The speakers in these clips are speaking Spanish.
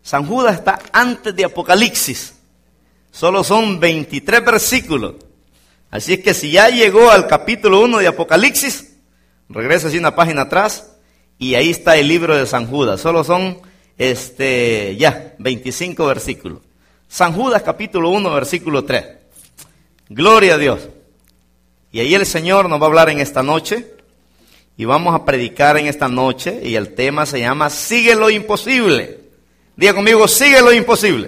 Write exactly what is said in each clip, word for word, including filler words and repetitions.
San Judas está antes de Apocalipsis. Solo son veintitrés versículos. Así es que si ya llegó al capítulo uno de Apocalipsis, regresa así una página atrás y ahí está el libro de San Judas. Solo son este, ya veinticinco versículos. San Judas capítulo uno, versículo tres. Gloria a Dios. Y ahí el Señor nos va a hablar en esta noche. Y vamos a predicar en esta noche. Y el tema se llama Sigue lo imposible. Diga conmigo, sigue lo imposible.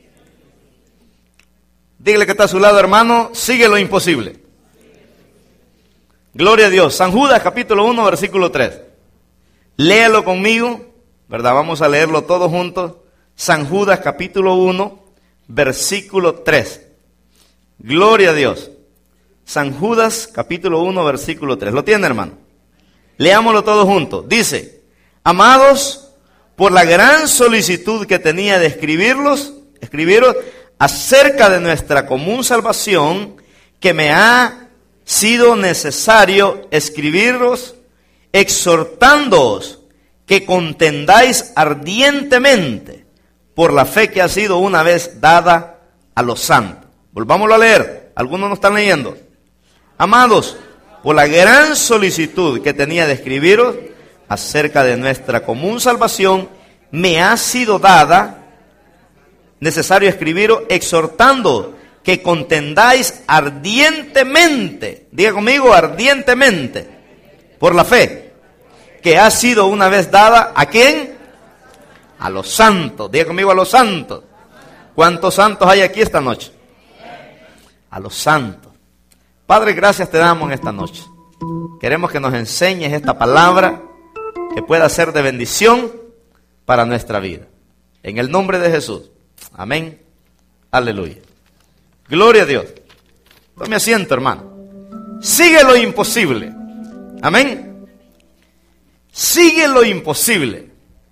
Dígale que está a su lado, hermano, sigue lo imposible. Gloria a Dios. San Judas capítulo uno, versículo tres. Léalo conmigo, ¿verdad? Vamos a leerlo todos juntos. San Judas capítulo uno, versículo tres. Gloria a Dios. San Judas capítulo uno, versículo tres. ¿Lo tiene, hermano? Leámoslo todos juntos. Dice: amados, por la gran solicitud que tenía de escribirlos, escribiros acerca de nuestra común salvación, que me ha sido necesario escribiros, exhortándoos que contendáis ardientemente por la fe que ha sido una vez dada a los santos. Volvámoslo a leer. Algunos no están leyendo. Amados, por la gran solicitud que tenía de escribiros acerca de nuestra común salvación, me ha sido dada, necesario escribiros, exhortando que contendáis ardientemente, diga conmigo, ardientemente, por la fe, que ha sido una vez dada, ¿a quién? A los santos, diga conmigo, a los santos. ¿Cuántos santos hay aquí esta noche? A los santos. Padre, gracias te damos en esta noche. Queremos que nos enseñes esta palabra que pueda ser de bendición para nuestra vida. En el nombre de Jesús. Amén. Aleluya. Gloria a Dios. Tome asiento, hermano. Sigue lo imposible. Amén. Sigue lo imposible.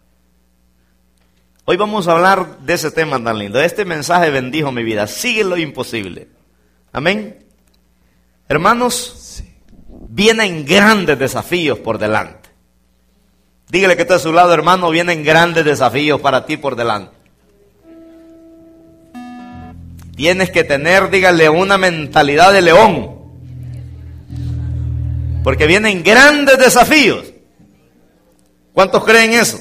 Hoy vamos a hablar de ese tema tan lindo. Este mensaje bendijo mi vida. Sigue lo imposible. Amén. Hermanos, vienen grandes desafíos por delante. Dígale que está a su lado, hermano, vienen grandes desafíos para ti por delante. Tienes que tener, dígale, una mentalidad de león. Porque vienen grandes desafíos. ¿Cuántos creen eso?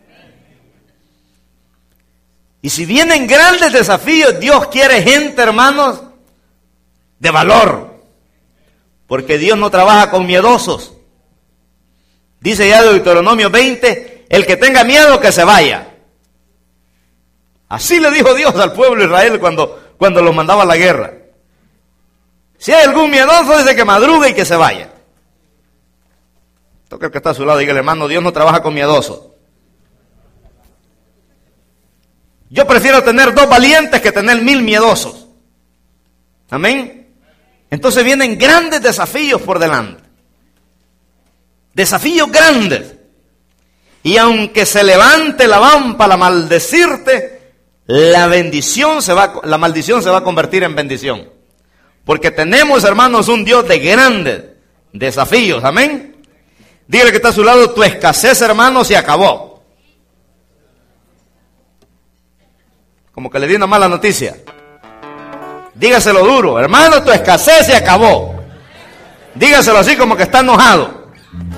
Y si vienen grandes desafíos, Dios quiere gente, hermanos, de valor. Porque Dios no trabaja con miedosos. Dice ya Deuteronomio veinte, el que tenga miedo que se vaya. Así le dijo Dios al pueblo de Israel cuando, cuando los mandaba a la guerra. Si hay algún miedoso, dice que madrugue y que se vaya. Toca el que está a su lado, dígale, hermano, Dios no trabaja con miedosos. Yo prefiero tener dos valientes que tener mil miedosos. Amén. Entonces vienen grandes desafíos por delante. Desafíos grandes. Y aunque se levante la vara para maldecirte, la bendición se va, la maldición se va a convertir en bendición. Porque tenemos, hermanos, un Dios de grandes desafíos. Amén. Dígale que está a su lado, tu escasez, hermano, se acabó. Como que le di una mala noticia. Dígaselo duro, hermano, tu escasez se acabó. Dígaselo así como que está enojado.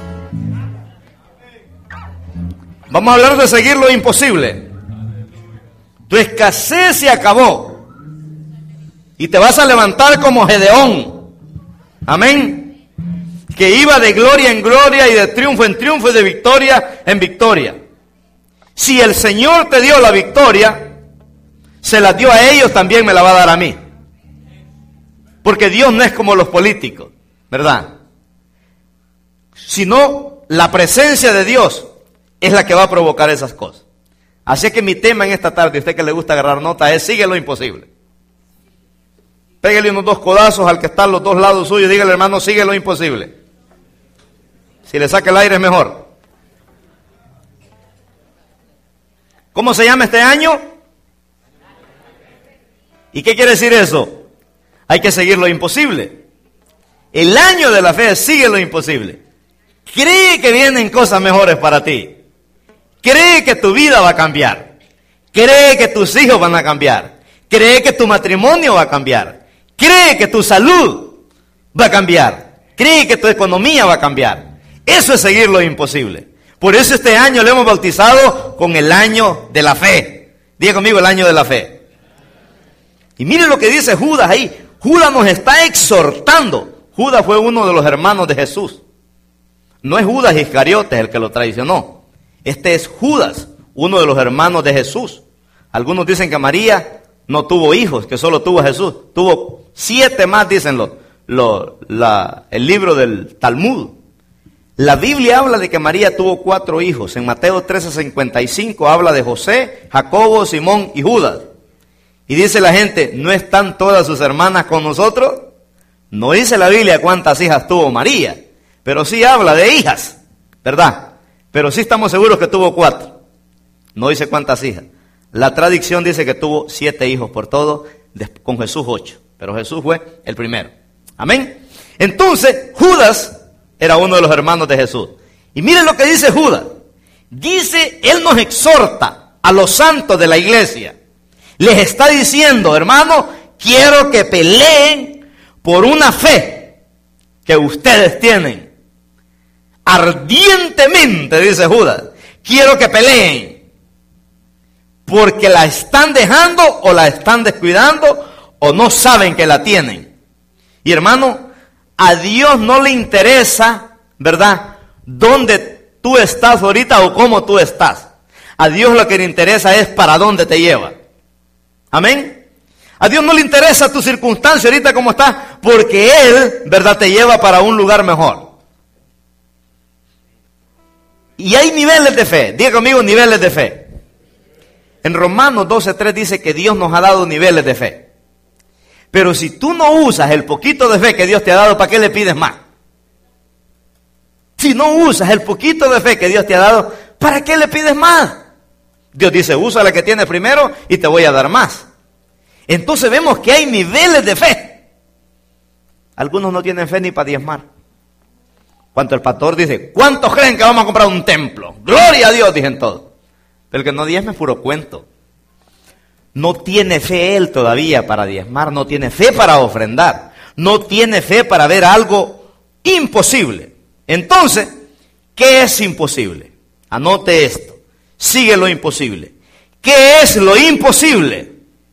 Vamos a hablar de seguir lo imposible. Tu escasez se acabó. Y te vas a levantar como Gedeón. Amén. Que iba de gloria en gloria y de triunfo en triunfo y de victoria en victoria. Si el Señor te dio la victoria, se la dio a ellos, también me la va a dar a mí. Porque Dios no es como los políticos, ¿verdad? Sino la presencia de Dios es la que va a provocar esas cosas. Así que mi tema en esta tarde, a usted que le gusta agarrar nota, es sigue lo imposible. Pégale unos dos codazos al que está a los dos lados suyos y dígale, hermano, sigue lo imposible. Si le saca el aire es mejor. ¿Cómo se llama este año? ¿Y qué quiere decir eso? Hay que seguir lo imposible. El año de la fe sigue lo imposible. Cree que vienen cosas mejores para ti. Cree que tu vida va a cambiar. Cree que tus hijos van a cambiar. Cree que tu matrimonio va a cambiar. Cree que tu salud va a cambiar. Cree que tu economía va a cambiar. Eso es seguir lo imposible. Por eso este año lo hemos bautizado con el año de la fe. Diga conmigo, el año de la fe. Y miren lo que dice Judas ahí. Judas nos está exhortando. Judas fue uno de los hermanos de Jesús. No es Judas Iscariote el que lo traicionó. Este es Judas, uno de los hermanos de Jesús. Algunos dicen que María no tuvo hijos, que solo tuvo a Jesús. Tuvo siete más, dicen los, los, la, el libro del Talmud. La Biblia habla de que María tuvo cuatro hijos. En Mateo trece cincuenta y cinco habla de José, Jacobo, Simón y Judas. Y dice la gente, ¿no están todas sus hermanas con nosotros? No dice la Biblia cuántas hijas tuvo María, pero sí habla de hijas, ¿verdad? Pero sí estamos seguros que tuvo cuatro. No dice cuántas hijas. La tradición dice que tuvo siete hijos por todo, con Jesús ocho. Pero Jesús fue el primero. Amén. Entonces, Judas era uno de los hermanos de Jesús. Y miren lo que dice Judas. Dice, él nos exhorta a los santos de la iglesia. Les está diciendo, hermano, quiero que peleen por una fe que ustedes tienen. Ardientemente, dice Judas, quiero que peleen. Porque la están dejando o la están descuidando o no saben que la tienen. Y hermano, a Dios no le interesa, ¿verdad?, dónde tú estás ahorita o cómo tú estás. A Dios lo que le interesa es para dónde te lleva. Amén. A Dios no le interesa tu circunstancia ahorita como estás, porque Él, ¿verdad?, te lleva para un lugar mejor. Y hay niveles de fe. Diga conmigo, niveles de fe. En Romanos doce tres dice que Dios nos ha dado niveles de fe. Pero si tú no usas el poquito de fe que Dios te ha dado, ¿para qué le pides más? Si no usas el poquito de fe que Dios te ha dado, ¿para qué le pides más? Dios dice, usa la que tienes primero y te voy a dar más. Entonces vemos que hay niveles de fe. Algunos no tienen fe ni para diezmar. Cuando el pastor dice, ¿cuántos creen que vamos a comprar un templo? Gloria a Dios, dicen todos. Pero el que no diezme es puro cuento. No tiene fe él todavía para diezmar, no tiene fe para ofrendar, no tiene fe para ver algo imposible. Entonces, ¿qué es imposible? Anote esto, sigue lo imposible. ¿Qué es lo imposible?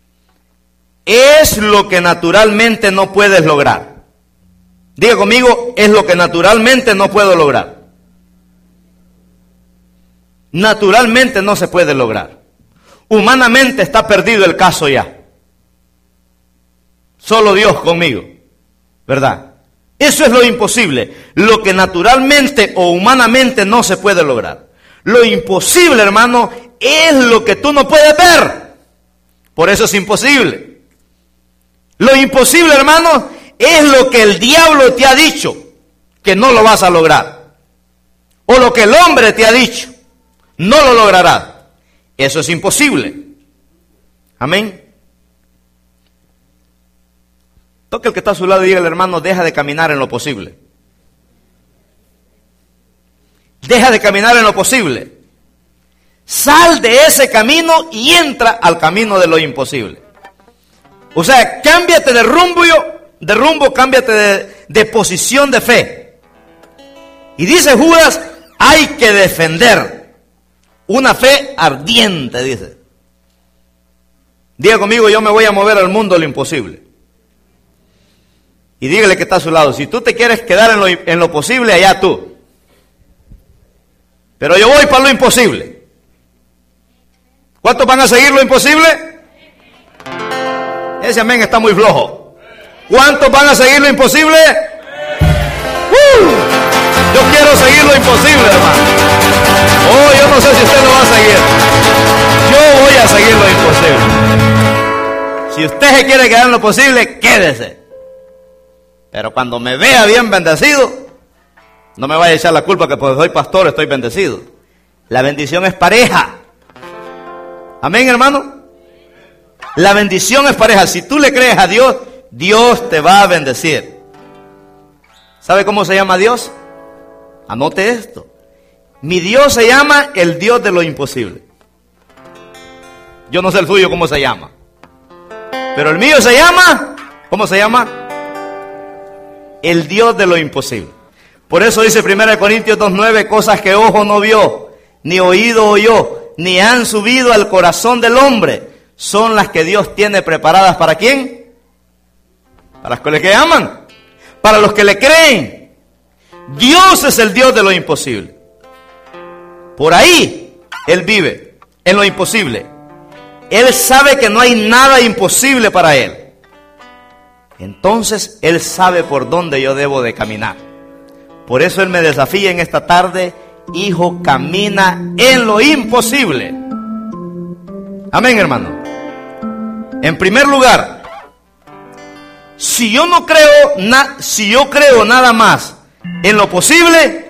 Es lo que naturalmente no puedes lograr. Diga conmigo, es lo que naturalmente no puedo lograr. Naturalmente no se puede lograr. Humanamente está perdido el caso ya. Solo Dios conmigo, ¿verdad? Eso es lo imposible, lo que naturalmente o humanamente no se puede lograr. Lo imposible, hermano, es lo que tú no puedes ver. Por eso es imposible. Lo imposible, hermano, es lo que el diablo te ha dicho que no lo vas a lograr. O lo que el hombre te ha dicho, no lo lograrás. Eso es imposible. Amén. Toque el que está a su lado y diga al hermano, deja de caminar en lo posible. Deja de caminar en lo posible. Sal de ese camino y entra al camino de lo imposible. O sea, cámbiate de rumbo, de rumbo, cámbiate de, de posición de fe. Y dice Judas, hay que defender una fe ardiente, dice. Diga conmigo, yo me voy a mover al mundo de lo imposible. Y dígale que está a su lado, si tú te quieres quedar en lo, en lo posible, allá tú. Pero yo voy para lo imposible. ¿Cuántos van a seguir lo imposible? Ese amén está muy flojo. ¿Cuántos van a seguir lo imposible? ¡Uh! Yo quiero seguir lo imposible, hermano. Oh, yo no sé si usted lo va a seguir. Yo voy a seguir lo imposible. Si usted se quiere quedar en lo posible, quédese. Pero cuando me vea bien bendecido, no me vaya a echar la culpa que porque soy pastor estoy bendecido. La bendición es pareja. Amén, hermano. La bendición es pareja. Si tú le crees a Dios, Dios te va a bendecir. ¿Sabe cómo se llama Dios? Anote esto. Mi Dios se llama el Dios de lo imposible. Yo no sé el suyo cómo se llama. Pero el mío se llama, ¿cómo se llama? El Dios de lo imposible. Por eso dice primera de Corintios dos nueve, cosas que ojo no vio, ni oído oyó, ni han subido al corazón del hombre, son las que Dios tiene preparadas ¿para quién? Para los que le aman, para los que le creen. Dios es el Dios de lo imposible. Por ahí Él vive, en lo imposible. Él sabe que no hay nada imposible para Él. Entonces Él sabe por dónde yo debo de caminar. Por eso Él me desafía en esta tarde: hijo, camina en lo imposible. Amén, hermano. En primer lugar, si yo no creo, na, si yo creo nada más en lo posible,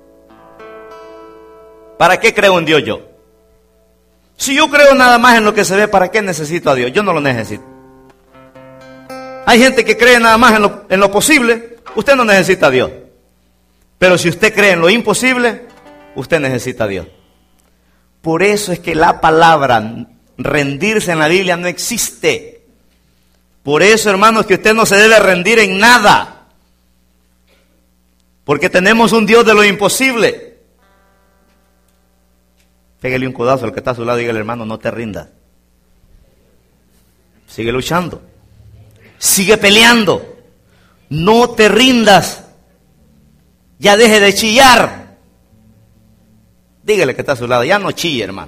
¿para qué creo en Dios yo? Si yo creo nada más en lo que se ve, ¿para qué necesito a Dios? Yo no lo necesito. Hay gente que cree nada más en lo, en lo posible. Usted no necesita a Dios. Pero si usted cree en lo imposible, usted necesita a Dios. Por eso es que la palabra rendirse en la Biblia no existe. Por eso, hermanos, que usted no se debe rendir en nada. Porque tenemos un Dios de lo imposible. Pégale un codazo al que está a su lado y dígale: hermano, no te rindas. Sigue luchando. Sigue peleando. No te rindas. Ya deje de chillar. Dígale que está a su lado: ya no chille, hermano.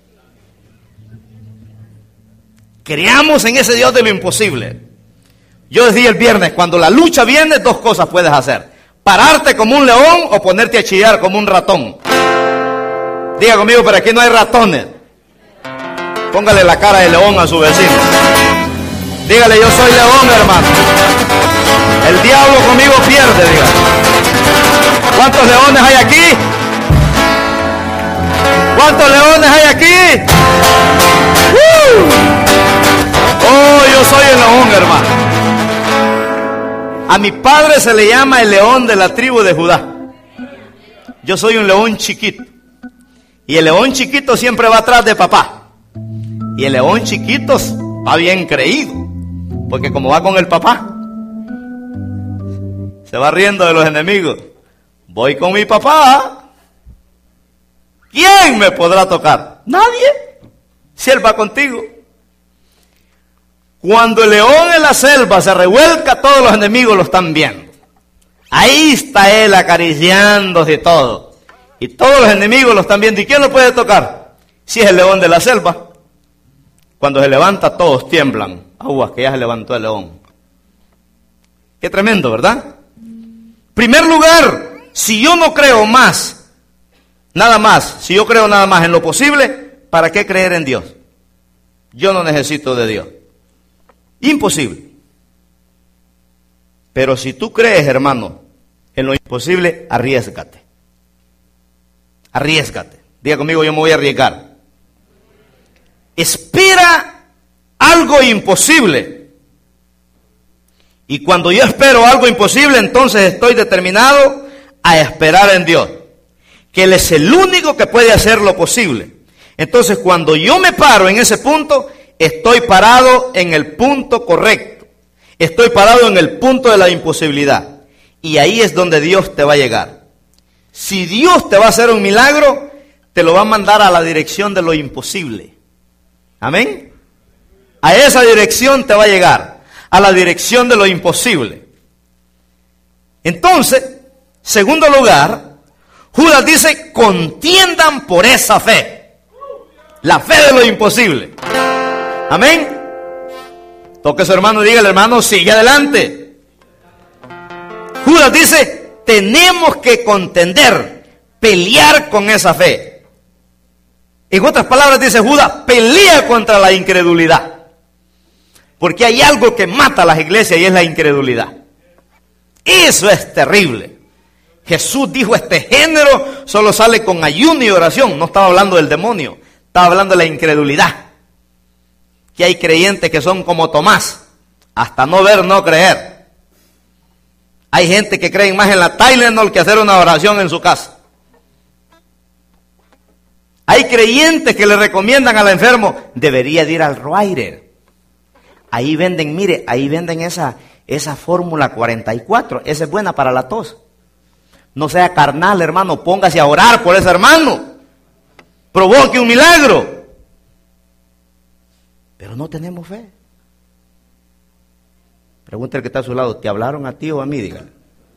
Creamos en ese Dios de lo imposible. Yo decía el viernes, cuando la lucha viene, dos cosas puedes hacer: pararte como un león o ponerte a chillar como un ratón. Diga conmigo, pero aquí no hay ratones. Póngale la cara de león a su vecino. Dígale: yo soy león, hermano. El diablo conmigo pierde, diga. ¿Cuántos leones hay aquí? ¿Cuántos leones hay aquí? ¡Uh! Oh, yo soy el león, hermano. A mi padre se le llama el león de la tribu de Judá. Yo soy un león chiquito. Y el león chiquito siempre va atrás de papá. Y el león chiquito va bien creído, porque como va con el papá, se va riendo de los enemigos. Voy con mi papá. ¿Quién me podrá tocar? Nadie, si él va contigo. Cuando el león en la selva se revuelca, todos los enemigos lo están viendo. Ahí está él acariciándose y todo. Y todos los enemigos lo están viendo. ¿Y quién lo puede tocar? Si es el león de la selva. Cuando se levanta, todos tiemblan. Aguas, que ya se levantó el león. Qué tremendo, ¿verdad? Primer lugar, si yo no creo más, nada más, si yo creo nada más en lo posible, ¿para qué creer en Dios? Yo no necesito de Dios. Imposible. Pero si tú crees, hermano, en lo imposible, arriésgate. Arriésgate. Diga conmigo: yo me voy a arriesgar. Espera algo imposible. Y cuando yo espero algo imposible, entonces estoy determinado a esperar en Dios. Que Él es el único que puede hacer lo posible. Entonces, cuando yo me paro en ese punto, estoy parado en el punto correcto. Estoy parado en el punto de la imposibilidad. Y ahí es donde Dios te va a llegar. Si Dios te va a hacer un milagro, te lo va a mandar a la dirección de lo imposible. Amén. A esa dirección te va a llegar. A la dirección de lo imposible. Entonces, segundo lugar, Judas dice: contiendan por esa fe. La fe de lo imposible. Amén. Toque a su hermano y dígale: hermano, sigue adelante. Judas dice: tenemos que contender, pelear con esa fe. En otras palabras dice Judas: pelea contra la incredulidad. Porque hay algo que mata a las iglesias y es la incredulidad. Eso es terrible. Jesús dijo: este género solo sale con ayuno y oración. No estaba hablando del demonio, estaba hablando de la incredulidad. Que hay creyentes que son como Tomás, hasta no ver, no creer. Hay gente que cree más en la Tylenol que hacer una oración en su casa. Hay creyentes que le recomiendan al enfermo, debería de ir al Roaire. Ahí venden, mire, ahí venden esa, esa fórmula cuarenta y cuatro, esa es buena para la tos. No sea carnal, hermano, póngase a orar por ese hermano. Provoque un milagro. Pero no tenemos fe. Pregúntale al que está a su lado, ¿te hablaron a ti o a mí? Dígale.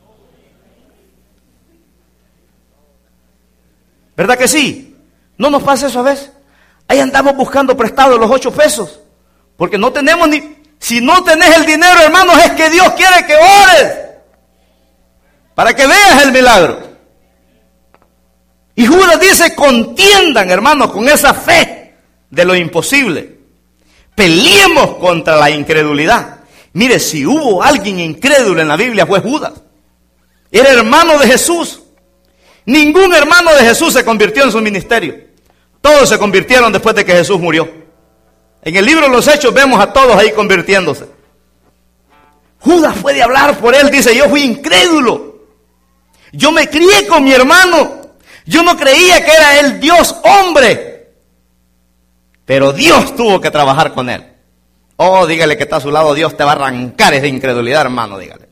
¿Verdad que sí? ¿No nos pasa eso a veces? Ahí andamos buscando prestado los ocho pesos. Porque no tenemos ni... Si no tenés el dinero, hermanos, es que Dios quiere que ores. Para que veas el milagro. Y Judas dice, contiendan, hermanos, con esa fe de lo imposible. Peleemos contra la incredulidad. Mire, si hubo alguien incrédulo en la Biblia fue Judas. Era hermano de Jesús. Ningún hermano de Jesús se convirtió en su ministerio. Todos se convirtieron después de que Jesús murió. En el libro de los Hechos vemos a todos ahí convirtiéndose. Judas puede hablar por él, dice, yo fui incrédulo. Yo me crié con mi hermano. Yo no creía que era el Dios hombre. Pero Dios tuvo que trabajar con él. Oh, dígale que está a su lado, Dios te va a arrancar esa incredulidad, hermano, dígale.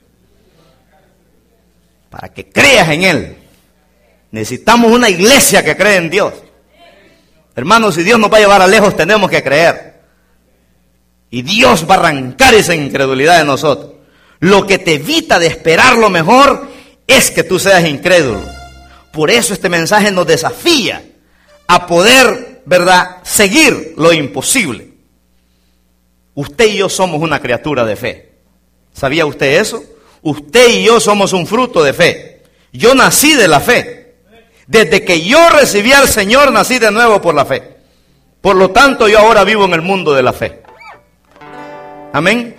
Para que creas en Él. Necesitamos una iglesia que cree en Dios. Hermanos, si Dios nos va a llevar a lejos, tenemos que creer. Y Dios va a arrancar esa incredulidad de nosotros. Lo que te evita de esperar lo mejor es que tú seas incrédulo. Por eso este mensaje nos desafía a poder, ¿verdad?, seguir lo imposible. Usted y yo somos una criatura de fe. ¿Sabía usted eso? Usted y yo somos un fruto de fe. Yo nací de la fe. Desde que yo recibí al Señor, nací de nuevo por la fe. Por lo tanto, yo ahora vivo en el mundo de la fe. Amén.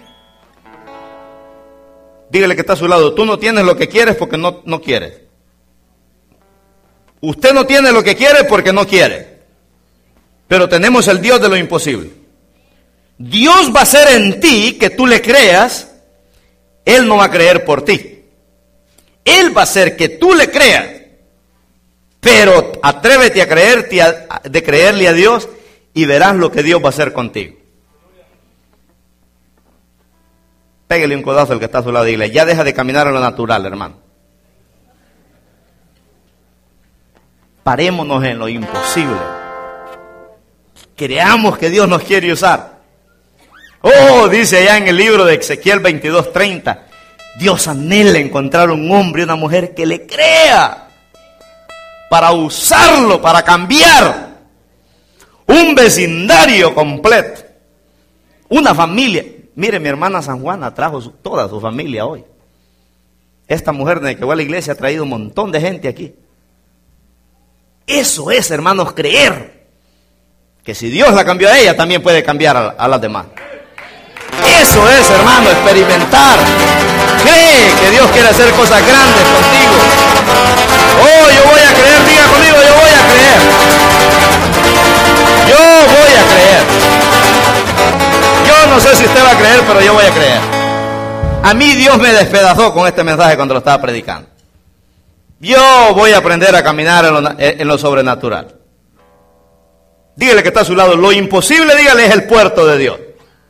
Dígale que está a su lado, tú no tienes lo que quieres porque no, no quieres. Usted no tiene lo que quiere porque no quiere. Pero tenemos el Dios de lo imposible. Dios va a hacer en ti que tú le creas. Él no va a creer por ti. Él va a hacer que tú le creas. Pero atrévete a creerte, a, de creerle a Dios y verás lo que Dios va a hacer contigo. Pégale un codazo al que está a su lado y dile, ya deja de caminar en lo natural, hermano. Parémonos en lo imposible. Creamos que Dios nos quiere usar. Oh, dice allá en el libro de Ezequiel veintidós treinta, Dios anhela encontrar un hombre y una mujer que le crea para usarlo, para cambiar un vecindario completo, una familia. Mire, mi hermana San Juana trajo su, toda su familia hoy. Esta mujer desde que va a la iglesia ha traído un montón de gente aquí. Eso es, hermanos, creer que si Dios la cambió a ella, también puede cambiar a, a las demás. Eso es, hermano, experimentar. Cree que Dios quiere hacer cosas grandes contigo. Oh, yo voy a creer, diga conmigo, yo voy a creer. Yo voy a creer. Yo no sé si usted va a creer, pero yo voy a creer. A mí Dios me despedazó con este mensaje cuando lo estaba predicando. Yo voy a aprender a caminar en lo, en lo sobrenatural. Dígale que está a su lado, lo imposible, dígale, es el puerto de Dios.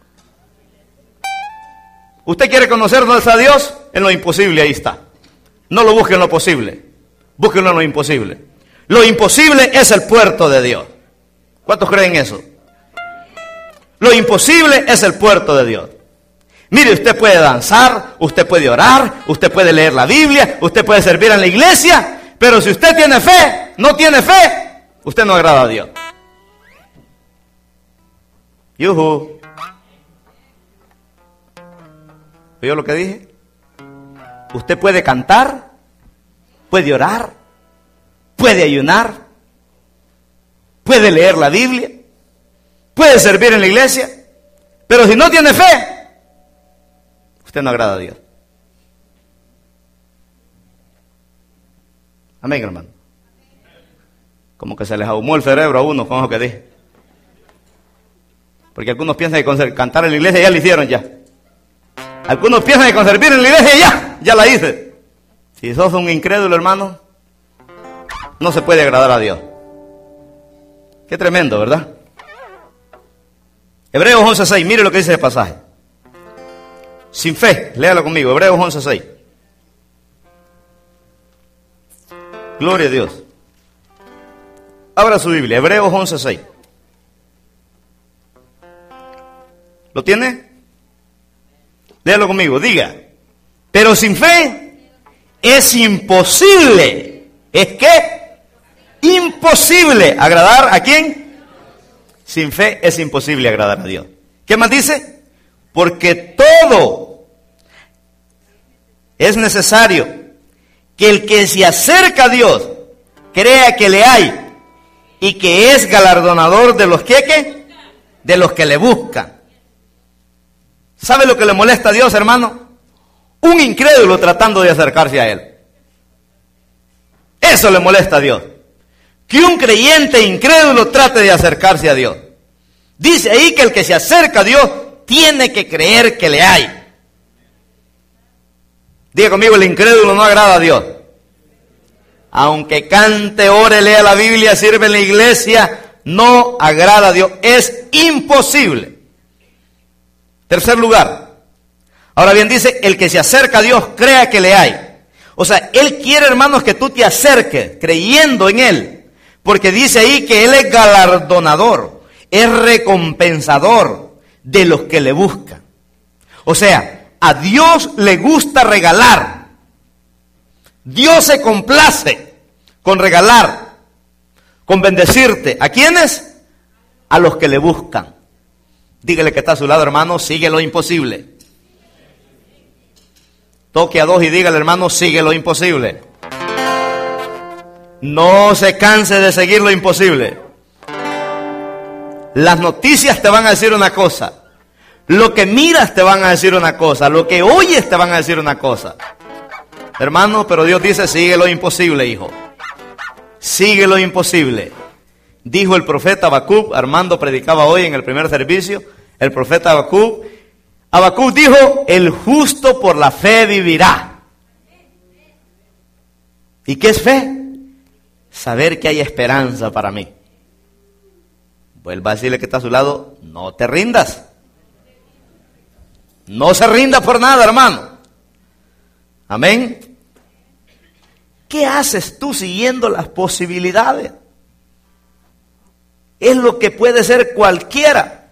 ¿Usted quiere conocernos a Dios? En lo imposible, ahí está. No lo busque en lo posible, búsquenlo en lo imposible. Lo imposible es el puerto de Dios. ¿Cuántos creen eso? Lo imposible es el puerto de Dios. Mire, usted puede danzar, usted puede orar, usted puede leer la Biblia, usted puede servir en la iglesia, pero si usted tiene fe, no tiene fe, usted no agrada a Dios. Yuhu. ¿Oyó lo que dije? Usted puede cantar, puede orar, puede ayunar, puede leer la Biblia, puede servir en la iglesia, pero si no tiene fe, usted no agrada a Dios. Amén, hermano. Como que se les ahumó el cerebro a uno con lo que dije. Porque algunos piensan que con cantar en la iglesia ya lo hicieron ya. Algunos piensan que con servir en la iglesia ya, ya la hice. Si sos un incrédulo, hermano, no se puede agradar a Dios. Qué tremendo, ¿verdad? Hebreos once seis, mire lo que dice el pasaje. Sin fe, léalo conmigo, Hebreos once seis. Gloria a Dios. Abra su Biblia, Hebreos once seis. ¿Lo tiene? Léalo conmigo, diga. Pero sin fe es imposible. ¿Es qué? Imposible agradar a quién. Sin fe es imposible agradar a Dios. ¿Qué más dice? Porque todo es necesario que el que se acerca a Dios crea que le hay y que es galardonador de los que, ¿qué? De los que le buscan. ¿Sabe lo que le molesta a Dios, hermano? Un incrédulo tratando de acercarse a Él. Eso le molesta a Dios. Que un creyente incrédulo trate de acercarse a Dios. Dice ahí que el que se acerca a Dios tiene que creer que le hay. Diga conmigo, el incrédulo no agrada a Dios. Aunque cante, ore, lea la Biblia, sirve en la iglesia, no agrada a Dios. Es imposible. Tercer lugar. Ahora bien, dice, el que se acerca a Dios, crea que le hay. O sea, Él quiere, hermanos, que tú te acerques creyendo en Él. Porque dice ahí que Él es galardonador, es recompensador de los que le buscan. O sea, a Dios le gusta regalar. Dios se complace con regalar, con bendecirte. ¿A quiénes? A los que le buscan. Dígale que está a su lado, hermano, sigue lo imposible. Toque a dos y dígale, hermano, sigue lo imposible. No se canse de seguir lo imposible. Las noticias te van a decir una cosa. Lo que miras te van a decir una cosa. Lo que oyes te van a decir una cosa. Hermano, pero Dios dice, sigue lo imposible, hijo. Sigue lo imposible. Dijo el profeta Habacuc, Armando predicaba hoy en el primer servicio, el profeta Habacuc. Habacuc dijo, el justo por la fe vivirá. ¿Y qué es fe? Saber que hay esperanza para mí. Vuelva a decirle que está a su lado, no te rindas. No se rinda por nada, hermano. Amén. ¿Qué haces tú siguiendo las posibilidades? Es lo que puede ser cualquiera.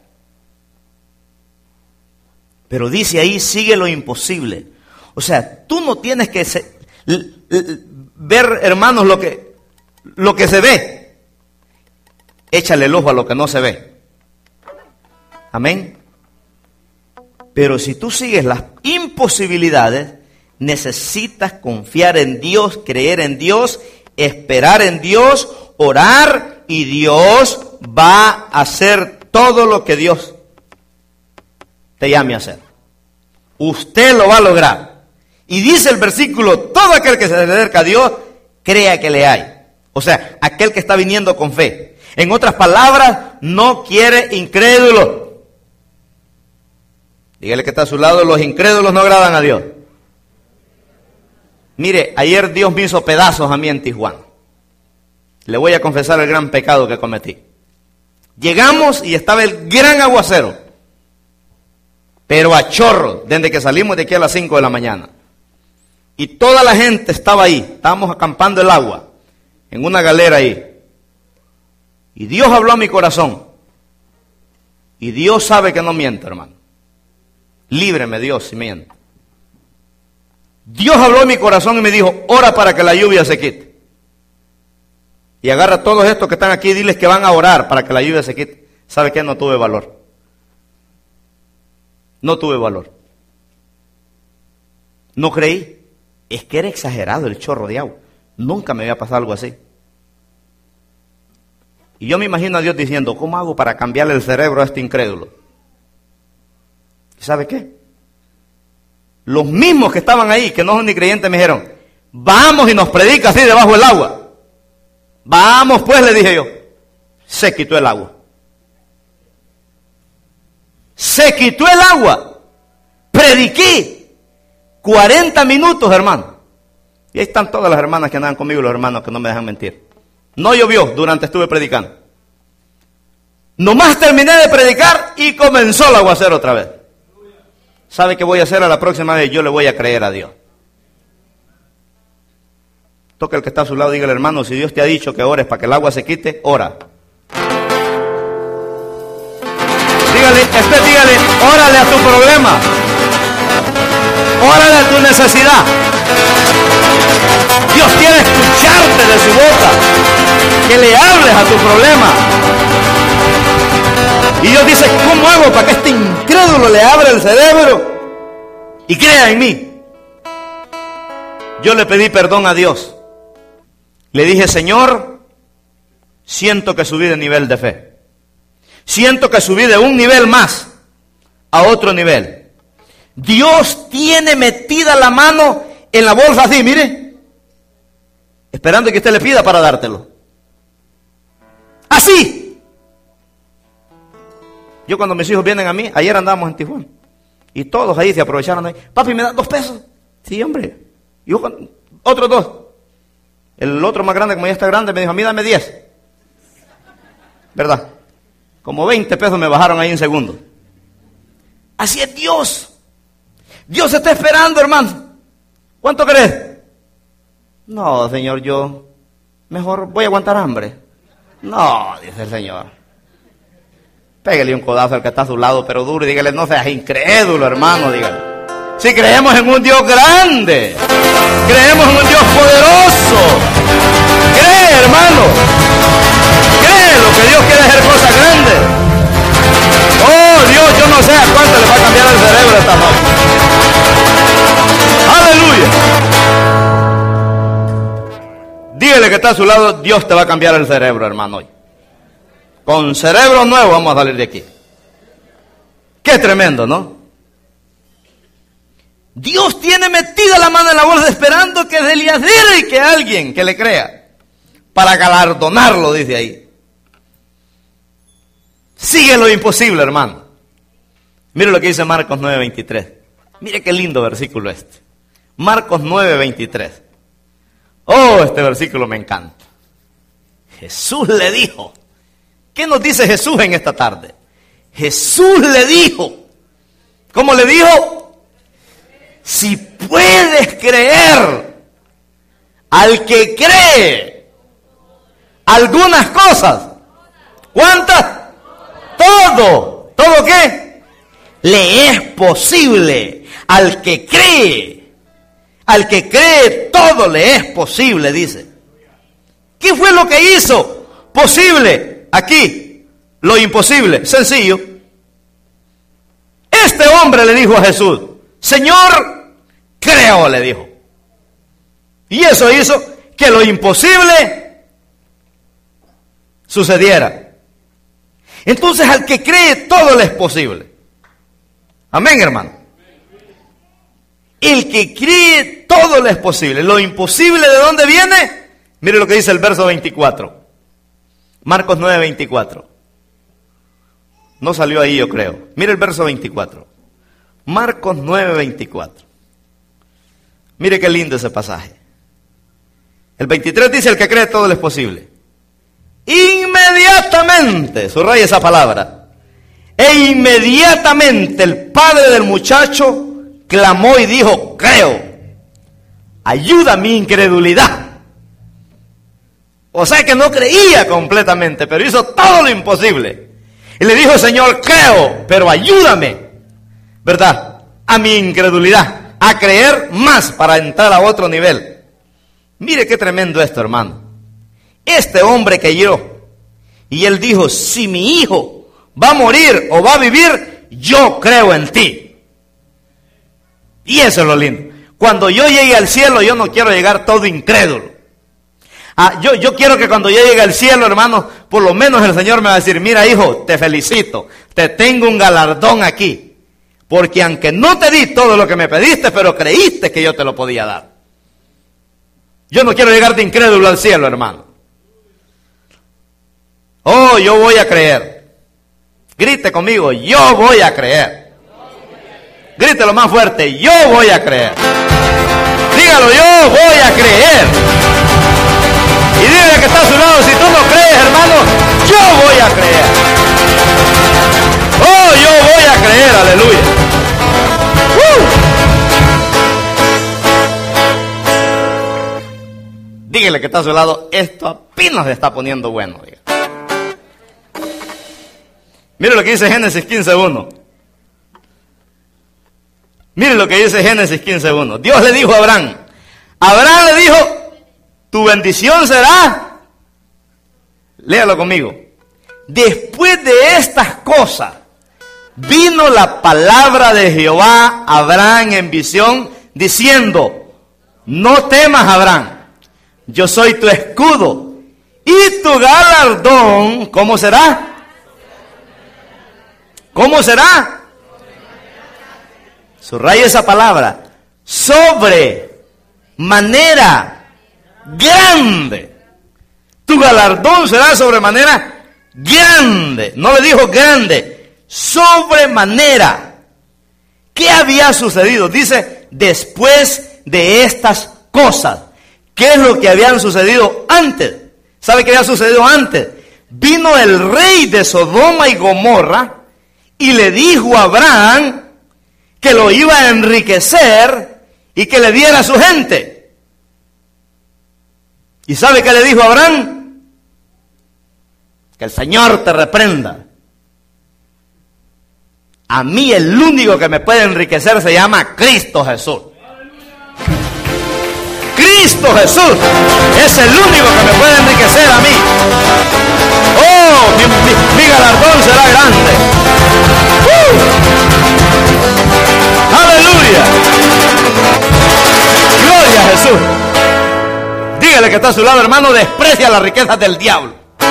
Pero dice ahí, sigue lo imposible. O sea, tú no tienes que se, l, l, ver, hermanos, lo que, lo que se ve. Échale el ojo a lo que no se ve. Amén. Pero si tú sigues las imposibilidades, necesitas confiar en Dios, creer en Dios, esperar en Dios, orar, y Dios va a hacer todo lo que Dios te llame a hacer. Usted lo va a lograr. Y dice el versículo, todo aquel que se acerca a Dios, crea que le hay. O sea, aquel que está viniendo con fe. En otras palabras, no quiere incrédulo. Dígale que está a su lado, los incrédulos no agradan a Dios. Mire, ayer Dios me hizo pedazos a mí en Tijuana. Le voy a confesar el gran pecado que cometí. Llegamos y estaba el gran aguacero. Pero a chorro, desde que salimos de aquí a las cinco de la mañana. Y toda la gente estaba ahí. Estábamos acampando el agua. En una galera ahí. Y Dios habló a mi corazón. Y Dios sabe que no miente, hermano. Líbreme Dios si miente. Dios habló a mi corazón y me dijo, ora para que la lluvia se quite. Y agarra a todos estos que están aquí y diles que van a orar para que la lluvia se quite. ¿Sabe qué? No tuve valor. No tuve valor. No creí. Es que era exagerado el chorro de agua. Nunca me había pasado algo así. Y yo me imagino a Dios diciendo, ¿cómo hago para cambiarle el cerebro a este incrédulo? ¿Y sabe qué? Los mismos que estaban ahí, que no son ni creyentes, me dijeron, vamos y nos predica así debajo del agua. Vamos pues, le dije yo. Se quitó el agua. Se quitó el agua. Prediqué cuarenta minutos, hermano. Y ahí están todas las hermanas que andan conmigo, los hermanos que no me dejan mentir. No llovió durante estuve predicando. Nomás terminé de predicar y comenzó el aguacero otra vez. ¿Sabe qué voy a hacer a la próxima vez? Yo le voy a creer a Dios. Toca el que está a su lado, dígale, hermano, si Dios te ha dicho que ores para que el agua se quite, ora. Dígale, este, dígale, órale a tu problema. Órale a tu necesidad. Dios quiere escucharte de su boca, que le hables a tu problema. Y Dios dice, ¿cómo hago para que este incrédulo le abra el cerebro y crea en mí? Yo le pedí perdón a Dios. Le dije, Señor, siento que subí de nivel de fe. Siento que subí de un nivel más a otro nivel. Dios tiene metida la mano en la bolsa así, mire, esperando que usted le pida para dártelo. Así. Yo cuando mis hijos vienen a mí, ayer andábamos en Tijuana, y todos ahí se aprovecharon ahí. Papi, ¿me das dos pesos? Sí, hombre. Y yo con otros dos. El otro más grande, como ya está grande, me dijo, a mí dame diez. ¿Verdad? Como veinte pesos me bajaron ahí en segundo. Así es Dios. Dios está esperando, hermano. ¿Cuánto crees? No, Señor, yo mejor voy a aguantar hambre. No, dice el Señor. Pégale un codazo al que está a su lado, pero duro, y dígale, no seas incrédulo, hermano, dígale. Si creemos en un Dios grande, creemos en un Dios poderoso. Cree, hermano. Cree lo que Dios quiere hacer cosas grandes. Oh, Dios, yo no sé a cuánto le va a cambiar el cerebro esta noche. Aleluya. Dígale que está a su lado, Dios te va a cambiar el cerebro, hermano, hoy. Con cerebro nuevo vamos a salir de aquí. Qué tremendo, ¿no? Dios tiene metida la mano en la bolsa esperando que se le acerque a alguien que le crea. Para galardonarlo, dice ahí. Sigue lo imposible, hermano. Mire lo que dice Marcos nueve veintitrés. Mire qué lindo versículo este. Marcos nueve veintitrés. Oh, este versículo me encanta. Jesús le dijo. ¿Qué nos dice Jesús en esta tarde? Jesús le dijo. ¿Cómo le dijo? Si puedes creer, al que cree algunas cosas. ¿Cuántas? Todo. ¿Todo qué? Le es posible. Al que cree. Al que cree todo le es posible, dice. ¿Qué fue lo que hizo posible? Aquí, lo imposible, sencillo. Este hombre le dijo a Jesús, Señor, creo, le dijo. Y eso hizo que lo imposible sucediera. Entonces, al que cree, todo le es posible. Amén, hermano. El que cree, todo le es posible. Lo imposible, ¿de dónde viene? Mire lo que dice el verso veinticuatro. Marcos nueve veinticuatro. No salió ahí, yo creo. Mire el verso veinticuatro. Marcos nueve veinticuatro. Mire qué lindo ese pasaje. El veintitrés dice, el que cree todo le es posible. Inmediatamente, subraya esa palabra. E inmediatamente el padre del muchacho clamó y dijo, creo. Ayuda mi incredulidad. O sea que no creía completamente, pero hizo todo lo imposible. Y le dijo, Señor, creo, pero ayúdame, ¿verdad? A mi incredulidad, a creer más para entrar a otro nivel. Mire qué tremendo esto, hermano. Este hombre creyó, y él dijo, si mi hijo va a morir o va a vivir, yo creo en ti. Y eso es lo lindo. Cuando yo llegue al cielo, yo no quiero llegar todo incrédulo. Ah, yo, yo quiero que cuando yo llegue al cielo, hermano, por lo menos el Señor me va a decir, mira hijo, te felicito, te tengo un galardón aquí, porque aunque no te di todo lo que me pediste, pero creíste que yo te lo podía dar. Yo no quiero llegar de incrédulo al cielo, hermano. Oh, yo voy a creer. Grite conmigo, yo voy a creer. Grítelo más fuerte, yo voy a creer. Dígalo, yo voy a creer. Y dígale que está a su lado, si tú no crees, hermano, yo voy a creer. Dígale que está a su lado, esto apenas se está poniendo bueno. Diga. Mire lo que dice Génesis quince uno. Mire lo que dice Génesis quince uno. Dios le dijo a Abraham, Abraham le dijo, tu bendición será, léalo conmigo, después de estas cosas, vino la palabra de Jehová a Abraham en visión, diciendo, no temas, Abraham, yo soy tu escudo, y tu galardón, ¿cómo será? ¿Cómo será? Subraya esa palabra, sobre manera grande. Tu galardón será sobremanera grande. No le dijo grande, sobremanera. ¿Qué había sucedido? Dice, después de estas cosas. ¿Qué es lo que habían sucedido antes? ¿Sabe qué había sucedido antes? Vino el rey de Sodoma y Gomorra y le dijo a Abraham que lo iba a enriquecer y que le diera a su gente. ¿Y sabe qué le dijo a Abraham? Que el Señor te reprenda. A mí el único que me puede enriquecer se llama Cristo Jesús. Cristo Jesús es el único que me puede enriquecer a mí. Oh, mi, mi, mi galardón será grande. ¡Uh! ¡Aleluya! ¡Gloria a Jesús! Dígale que está a su lado, hermano, desprecia las riquezas del diablo.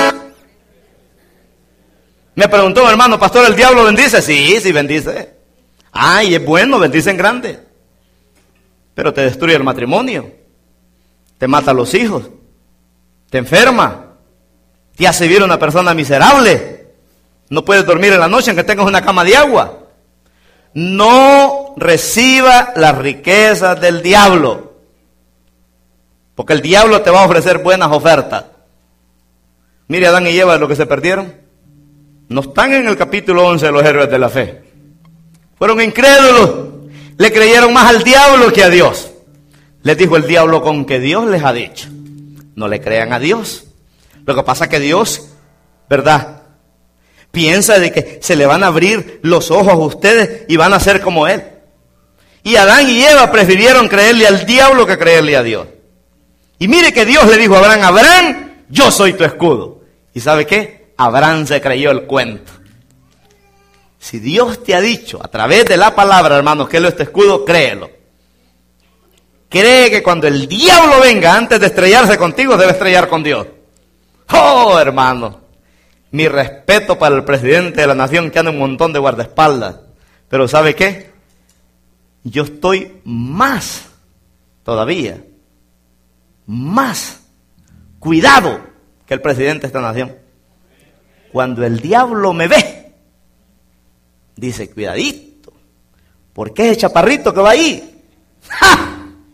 Me preguntó un hermano, pastor, ¿el diablo bendice? Sí, sí bendice. Ay, es bueno, bendice en grande. Pero te destruye el matrimonio. Te mata a los hijos. Te enferma. Te hace vivir una persona miserable. No puedes dormir en la noche aunque tengas una cama de agua. No reciba las riquezas del diablo. Porque el diablo te va a ofrecer buenas ofertas. Mire, Adán y Eva, lo que se perdieron. No están en el capítulo once de los héroes de la fe. Fueron incrédulos. Le creyeron más al diablo que a Dios. Les dijo el diablo, con que Dios les ha dicho. No le crean a Dios. Lo que pasa es que Dios, ¿verdad?, piensa de que se le van a abrir los ojos a ustedes y van a ser como Él. Y Adán y Eva prefirieron creerle al diablo que creerle a Dios. Y mire que Dios le dijo a Abraham, Abraham, yo soy tu escudo. ¿Y sabe qué? Abraham se creyó el cuento. Si Dios te ha dicho a través de la palabra, hermanos, que Él es tu escudo, créelo. Cree que cuando el diablo venga, antes de estrellarse contigo, debe estrellar con Dios. Oh, hermano, mi respeto para el presidente de la nación que anda un montón de guardaespaldas. Pero ¿sabe qué? Yo estoy más, todavía, más cuidado que el presidente de esta nación. Cuando el diablo me ve, dice, cuidadito, porque ese chaparrito que va ahí, ¡ja!,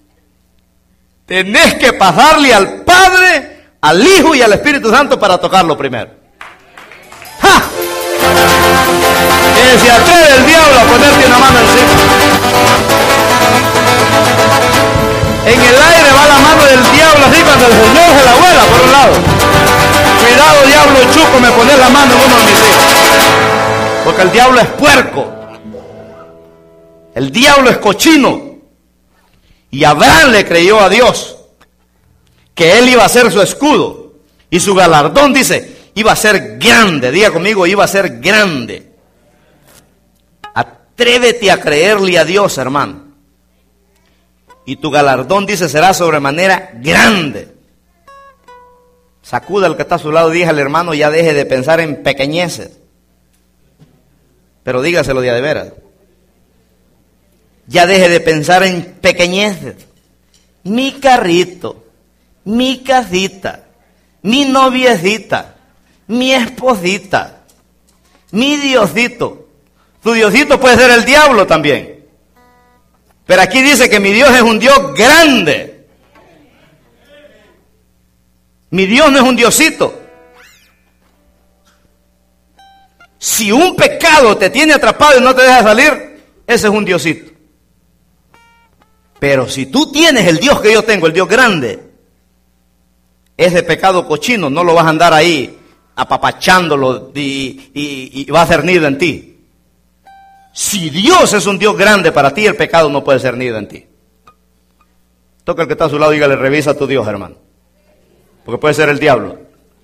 tenés que pasarle al Padre, al Hijo y al Espíritu Santo para tocarlo primero. ¡Ja! Que se atreve el diablo a ponerte una mano encima. En el aire va la mano del diablo así cuando el Señor se la vuela por un lado. Cuidado, diablo chuco, me pones la mano en uno de mis hijos. Porque el diablo es puerco. El diablo es cochino. Y Abraham le creyó a Dios que él iba a ser su escudo. Y su galardón, dice, iba a ser grande. Diga conmigo, iba a ser grande. Atrévete a creerle a Dios, hermano. Y tu galardón, dice, será sobremanera grande. Sacuda al que está a su lado y dígale, hermano, ya deje de pensar en pequeñeces. Pero dígaselo de a de veras. Ya deje de pensar en pequeñeces. Mi carrito, mi casita, mi noviecita, mi esposita, mi Diosito. Tu Diosito puede ser el diablo también. Pero aquí dice que mi Dios es un Dios grande. Mi Dios no es un Diosito. Si un pecado te tiene atrapado y no te deja salir, ese es un Diosito. Pero si tú tienes el Dios que yo tengo, el Dios grande, es de pecado cochino, no lo vas a andar ahí apapachándolo y, y, y va a hacer nido en ti. Si Dios es un Dios grande para ti, el pecado no puede ser nido en ti. Toca al que está a su lado y dígale, revisa a tu Dios, hermano. Porque puede ser el diablo.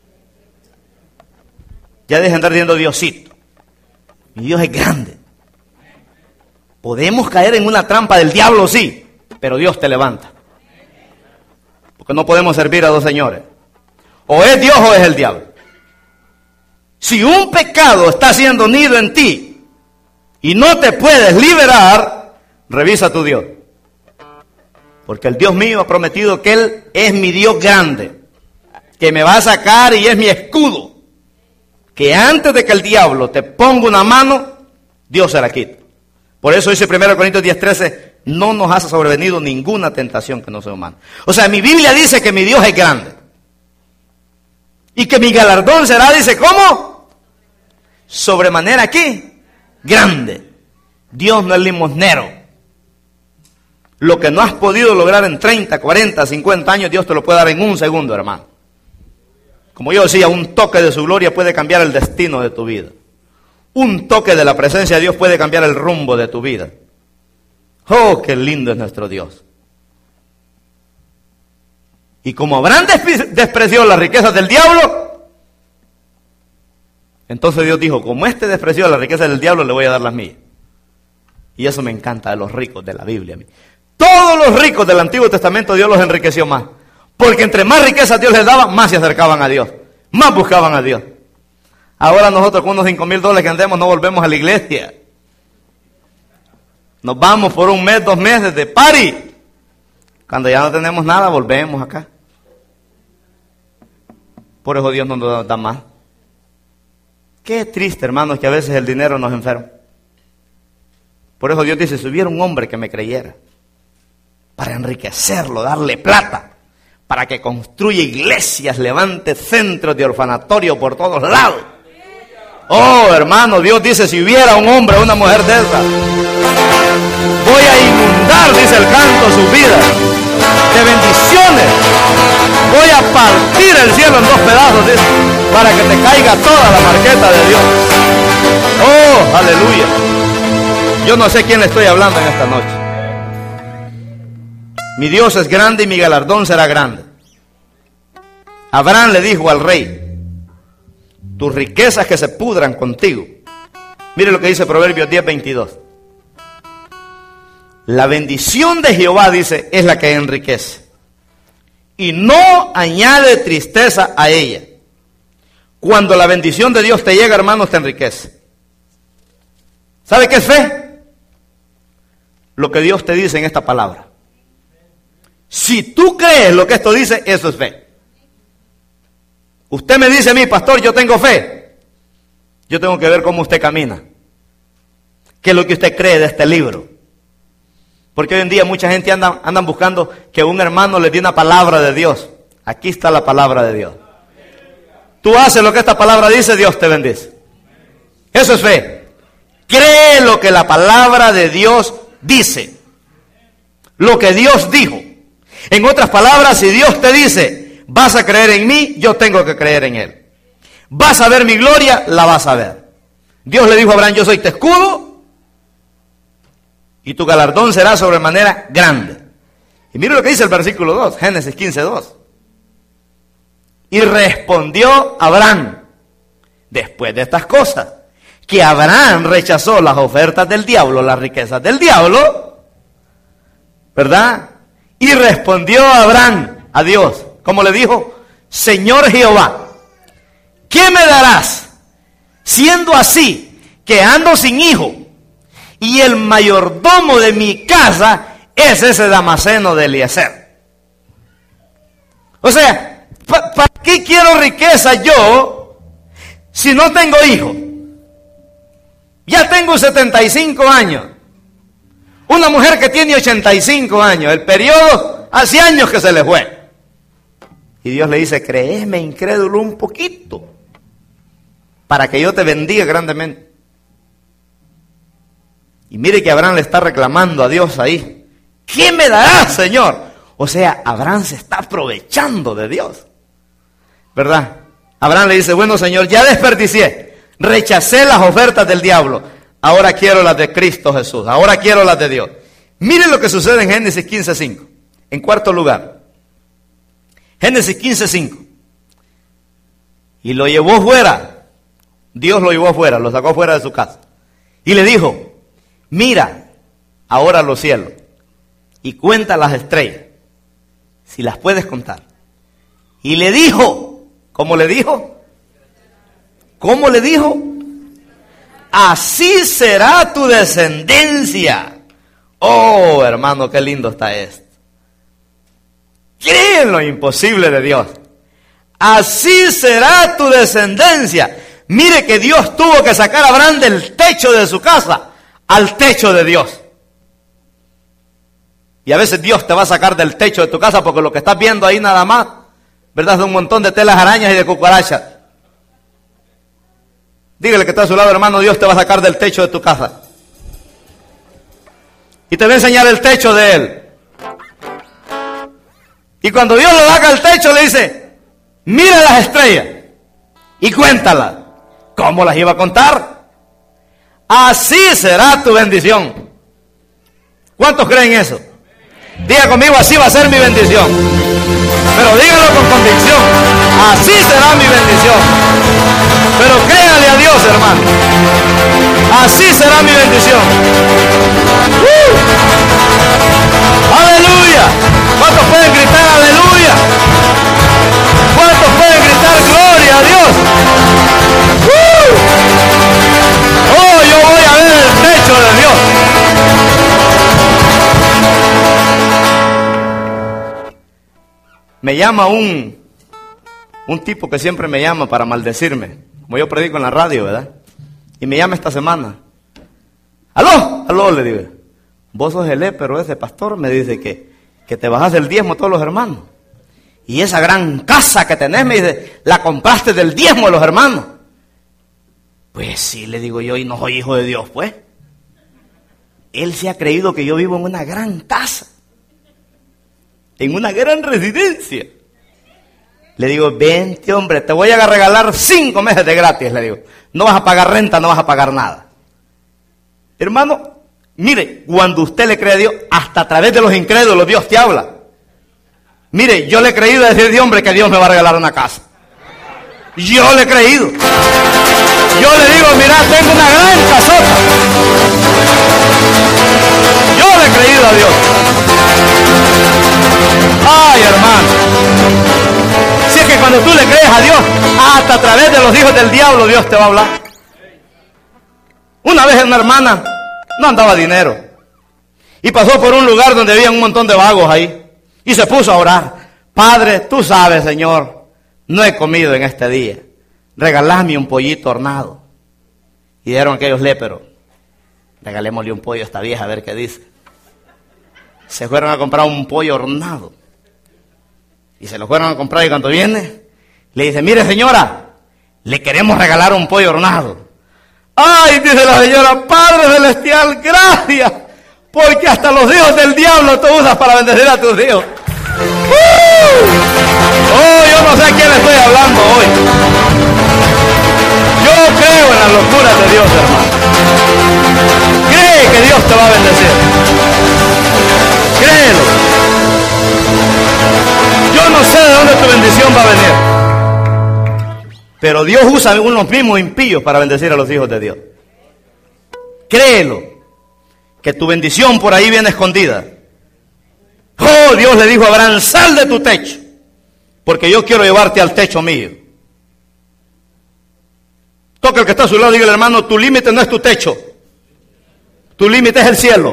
Ya deja de andar diciendo Diosito. Mi Dios es grande. Podemos caer en una trampa del diablo, sí, pero Dios te levanta. Porque no podemos servir a dos señores. O es Dios o es el diablo. Si un pecado está haciendo nido en ti y no te puedes liberar, revisa a tu Dios. Porque el Dios mío ha prometido que Él es mi Dios grande, que me va a sacar y es mi escudo. Que antes de que el diablo te ponga una mano, Dios se la quita. Por eso dice primero Corintios diez trece, no nos ha sobrevenido ninguna tentación que no sea humana. O sea, mi Biblia dice que mi Dios es grande. Y que mi galardón será, dice, ¿cómo? Sobremanera, ¿qué? Grande. Dios no es limosnero. Lo que no has podido lograr en treinta, cuarenta, cincuenta años, Dios te lo puede dar en un segundo, hermano. Como yo decía, un toque de su gloria puede cambiar el destino de tu vida. Un toque de la presencia de Dios puede cambiar el rumbo de tu vida. ¡Oh, qué lindo es nuestro Dios! Y como Abraham despreció las riquezas del diablo, entonces Dios dijo, como este despreció las riquezas del diablo, le voy a dar las mías. Y eso me encanta de los ricos de la Biblia. Todos los ricos del Antiguo Testamento Dios los enriqueció más. Porque entre más riquezas Dios les daba, más se acercaban a Dios. Más buscaban a Dios. Ahora nosotros con unos cinco mil dólares que andemos no volvemos a la iglesia. Nos vamos por un mes, dos meses de party. Cuando ya no tenemos nada, volvemos acá. Por eso Dios no nos da más. Qué triste, hermanos, que a veces el dinero nos enferma. Por eso Dios dice, si hubiera un hombre que me creyera, para enriquecerlo, darle plata, para que construya iglesias, levante centros de orfanatorio por todos lados. Oh, hermano, Dios dice, si hubiera un hombre o una mujer de esa, voy a inundar, dice el canto, sus vidas de bendiciones. Voy a partir el cielo en dos pedazos, dice, para que te caiga toda la marqueta de Dios. Oh, aleluya. Yo no sé quién le estoy hablando en esta noche. Mi Dios es grande y mi galardón será grande. Abraham le dijo al rey, tus riquezas que se pudran contigo. Mire lo que dice Proverbios diez veintidós. La bendición de Jehová, dice, es la que enriquece, y no añade tristeza a ella. Cuando la bendición de Dios te llega, hermanos, te enriquece. ¿Sabe qué es fe? Lo que Dios te dice en esta palabra. Si tú crees lo que esto dice, eso es fe. Usted me dice a mí, pastor, yo tengo fe. Yo tengo que ver cómo usted camina. ¿Qué es lo que usted cree de este libro? Porque hoy en día mucha gente anda andan buscando que un hermano le dé una palabra de Dios. Aquí está la palabra de Dios. Tú haces lo que esta palabra dice, Dios te bendice. Eso es fe. Cree lo que la palabra de Dios dice. Lo que Dios dijo. En otras palabras, si Dios te dice, vas a creer en mí, yo tengo que creer en Él. Vas a ver mi gloria, la vas a ver. Dios le dijo a Abraham, yo soy tu escudo y tu galardón será sobremanera grande. Y mire lo que dice el versículo dos, Génesis quince dos. Y respondió Abraham, después de estas cosas, que Abraham rechazó las ofertas del diablo, las riquezas del diablo, ¿verdad? Y respondió Abraham a Dios, como le dijo, Señor Jehová, ¿qué me darás? Siendo así, que ando sin hijo, y el mayordomo de mi casa es ese Damaseno de Eliezer. O sea, ¿para pa qué quiero riqueza yo si no tengo hijo? Ya tengo setenta y cinco años. Una mujer que tiene ochenta y cinco años, el periodo hace años que se le fue. Y Dios le dice, créeme, incrédulo, un poquito, para que yo te bendiga grandemente. Y mire que Abraham le está reclamando a Dios ahí. ¿Qué me darás, Señor? O sea, Abraham se está aprovechando de Dios. ¿verdad? Abraham le dice, bueno, Señor, ya desperdicié, rechacé las ofertas del diablo, ahora quiero las de Cristo Jesús, ahora quiero las de Dios. Miren lo que sucede en Génesis quince cinco. En cuarto lugar, Génesis quince cinco. Y lo llevó fuera. Dios lo llevó fuera, lo sacó fuera de su casa. Y le dijo, mira ahora los cielos y cuenta las estrellas, si las puedes contar. Y le dijo, ¿cómo le dijo? ¿Cómo le dijo? Así será tu descendencia. Oh, hermano, qué lindo está esto. Cree en lo imposible de Dios. Así será tu descendencia. Mire que Dios tuvo que sacar a Abraham del techo de su casa al techo de Dios. Y a veces Dios te va a sacar del techo de tu casa porque lo que estás viendo ahí nada más, ¿verdad? Es un montón de telas arañas y de cucarachas. Dígale que está a su lado, hermano, Dios te va a sacar del techo de tu casa. Y te va a enseñar el techo de Él. Y cuando Dios lo saca al techo, le dice, mira las estrellas y cuéntalas. ¿Cómo las iba a contar? Así será tu bendición. ¿Cuántos creen eso? Diga conmigo, así va a ser mi bendición. Pero díganlo con convicción. Así será mi bendición. Pero créale a Dios, hermano. Así será mi bendición. ¡Uh! ¡Aleluya! ¿Cuántos pueden gritar aleluya? ¿Cuántos pueden gritar gloria a Dios? ¡Uh! ¡Oh, yo voy a ver el techo de Dios! Me llama un, un tipo que siempre me llama para maldecirme, como yo predico en la radio, ¿verdad? Y me llama esta semana. ¡Aló! ¡Aló! Le digo. Vos sos el pero ese pastor me dice que, que te bajas el diezmo a todos los hermanos. Y esa gran casa que tenés, me dice, la compraste del diezmo de los hermanos. Pues sí, le digo yo, y no soy hijo de Dios, pues. Él se ha creído que yo vivo en una gran casa, en una gran residencia. Le digo, vente hombre, te voy a regalar cinco meses de gratis, le digo. No vas a pagar renta, no vas a pagar nada. Hermano, mire, cuando usted le cree a Dios, hasta a través de los incrédulos Dios te habla. Mire, yo le he creído a ese hombre que Dios me va a regalar una casa. Yo le he creído. Yo le digo, mira, tengo una gran casota. Yo le he creído a Dios. Ay, hermano. Si es que cuando tú le crees a Dios, hasta a través de los hijos del diablo Dios te va a hablar. Una vez una hermana no andaba dinero y pasó por un lugar donde había un montón de vagos ahí y se puso a orar. Padre, tú sabes, Señor, no he comido en este día. Regalame un pollito hornado. Y dieron aquellos léperos. Regalémosle un pollo a esta vieja a ver qué dice. Se fueron a comprar un pollo hornado. Y se lo fueron a comprar y cuando viene, le dice, mire señora, le queremos regalar un pollo hornado. Ay, dice la señora, Padre Celestial, gracias, porque hasta los hijos del diablo tú usas para bendecir a tus hijos. ¡Uh! Oh, yo no sé a quién le estoy hablando hoy. Yo creo en las locuras de Dios, hermano. Cree que Dios te va a bendecir. Créelo. Yo no sé de dónde tu bendición va a venir, pero Dios usa unos mismos impíos para bendecir a los hijos de Dios. Créelo, que tu bendición por ahí viene escondida. Oh, Dios le dijo a Abraham, sal de tu techo, porque yo quiero llevarte al techo mío. Toca el que está a su lado, dígale, hermano, tu límite no es tu techo, tu límite es el cielo.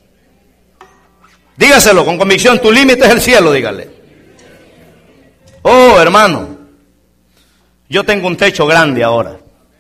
Dígaselo con convicción, tu límite es el cielo, dígale. Oh, hermano, yo tengo un techo grande ahora.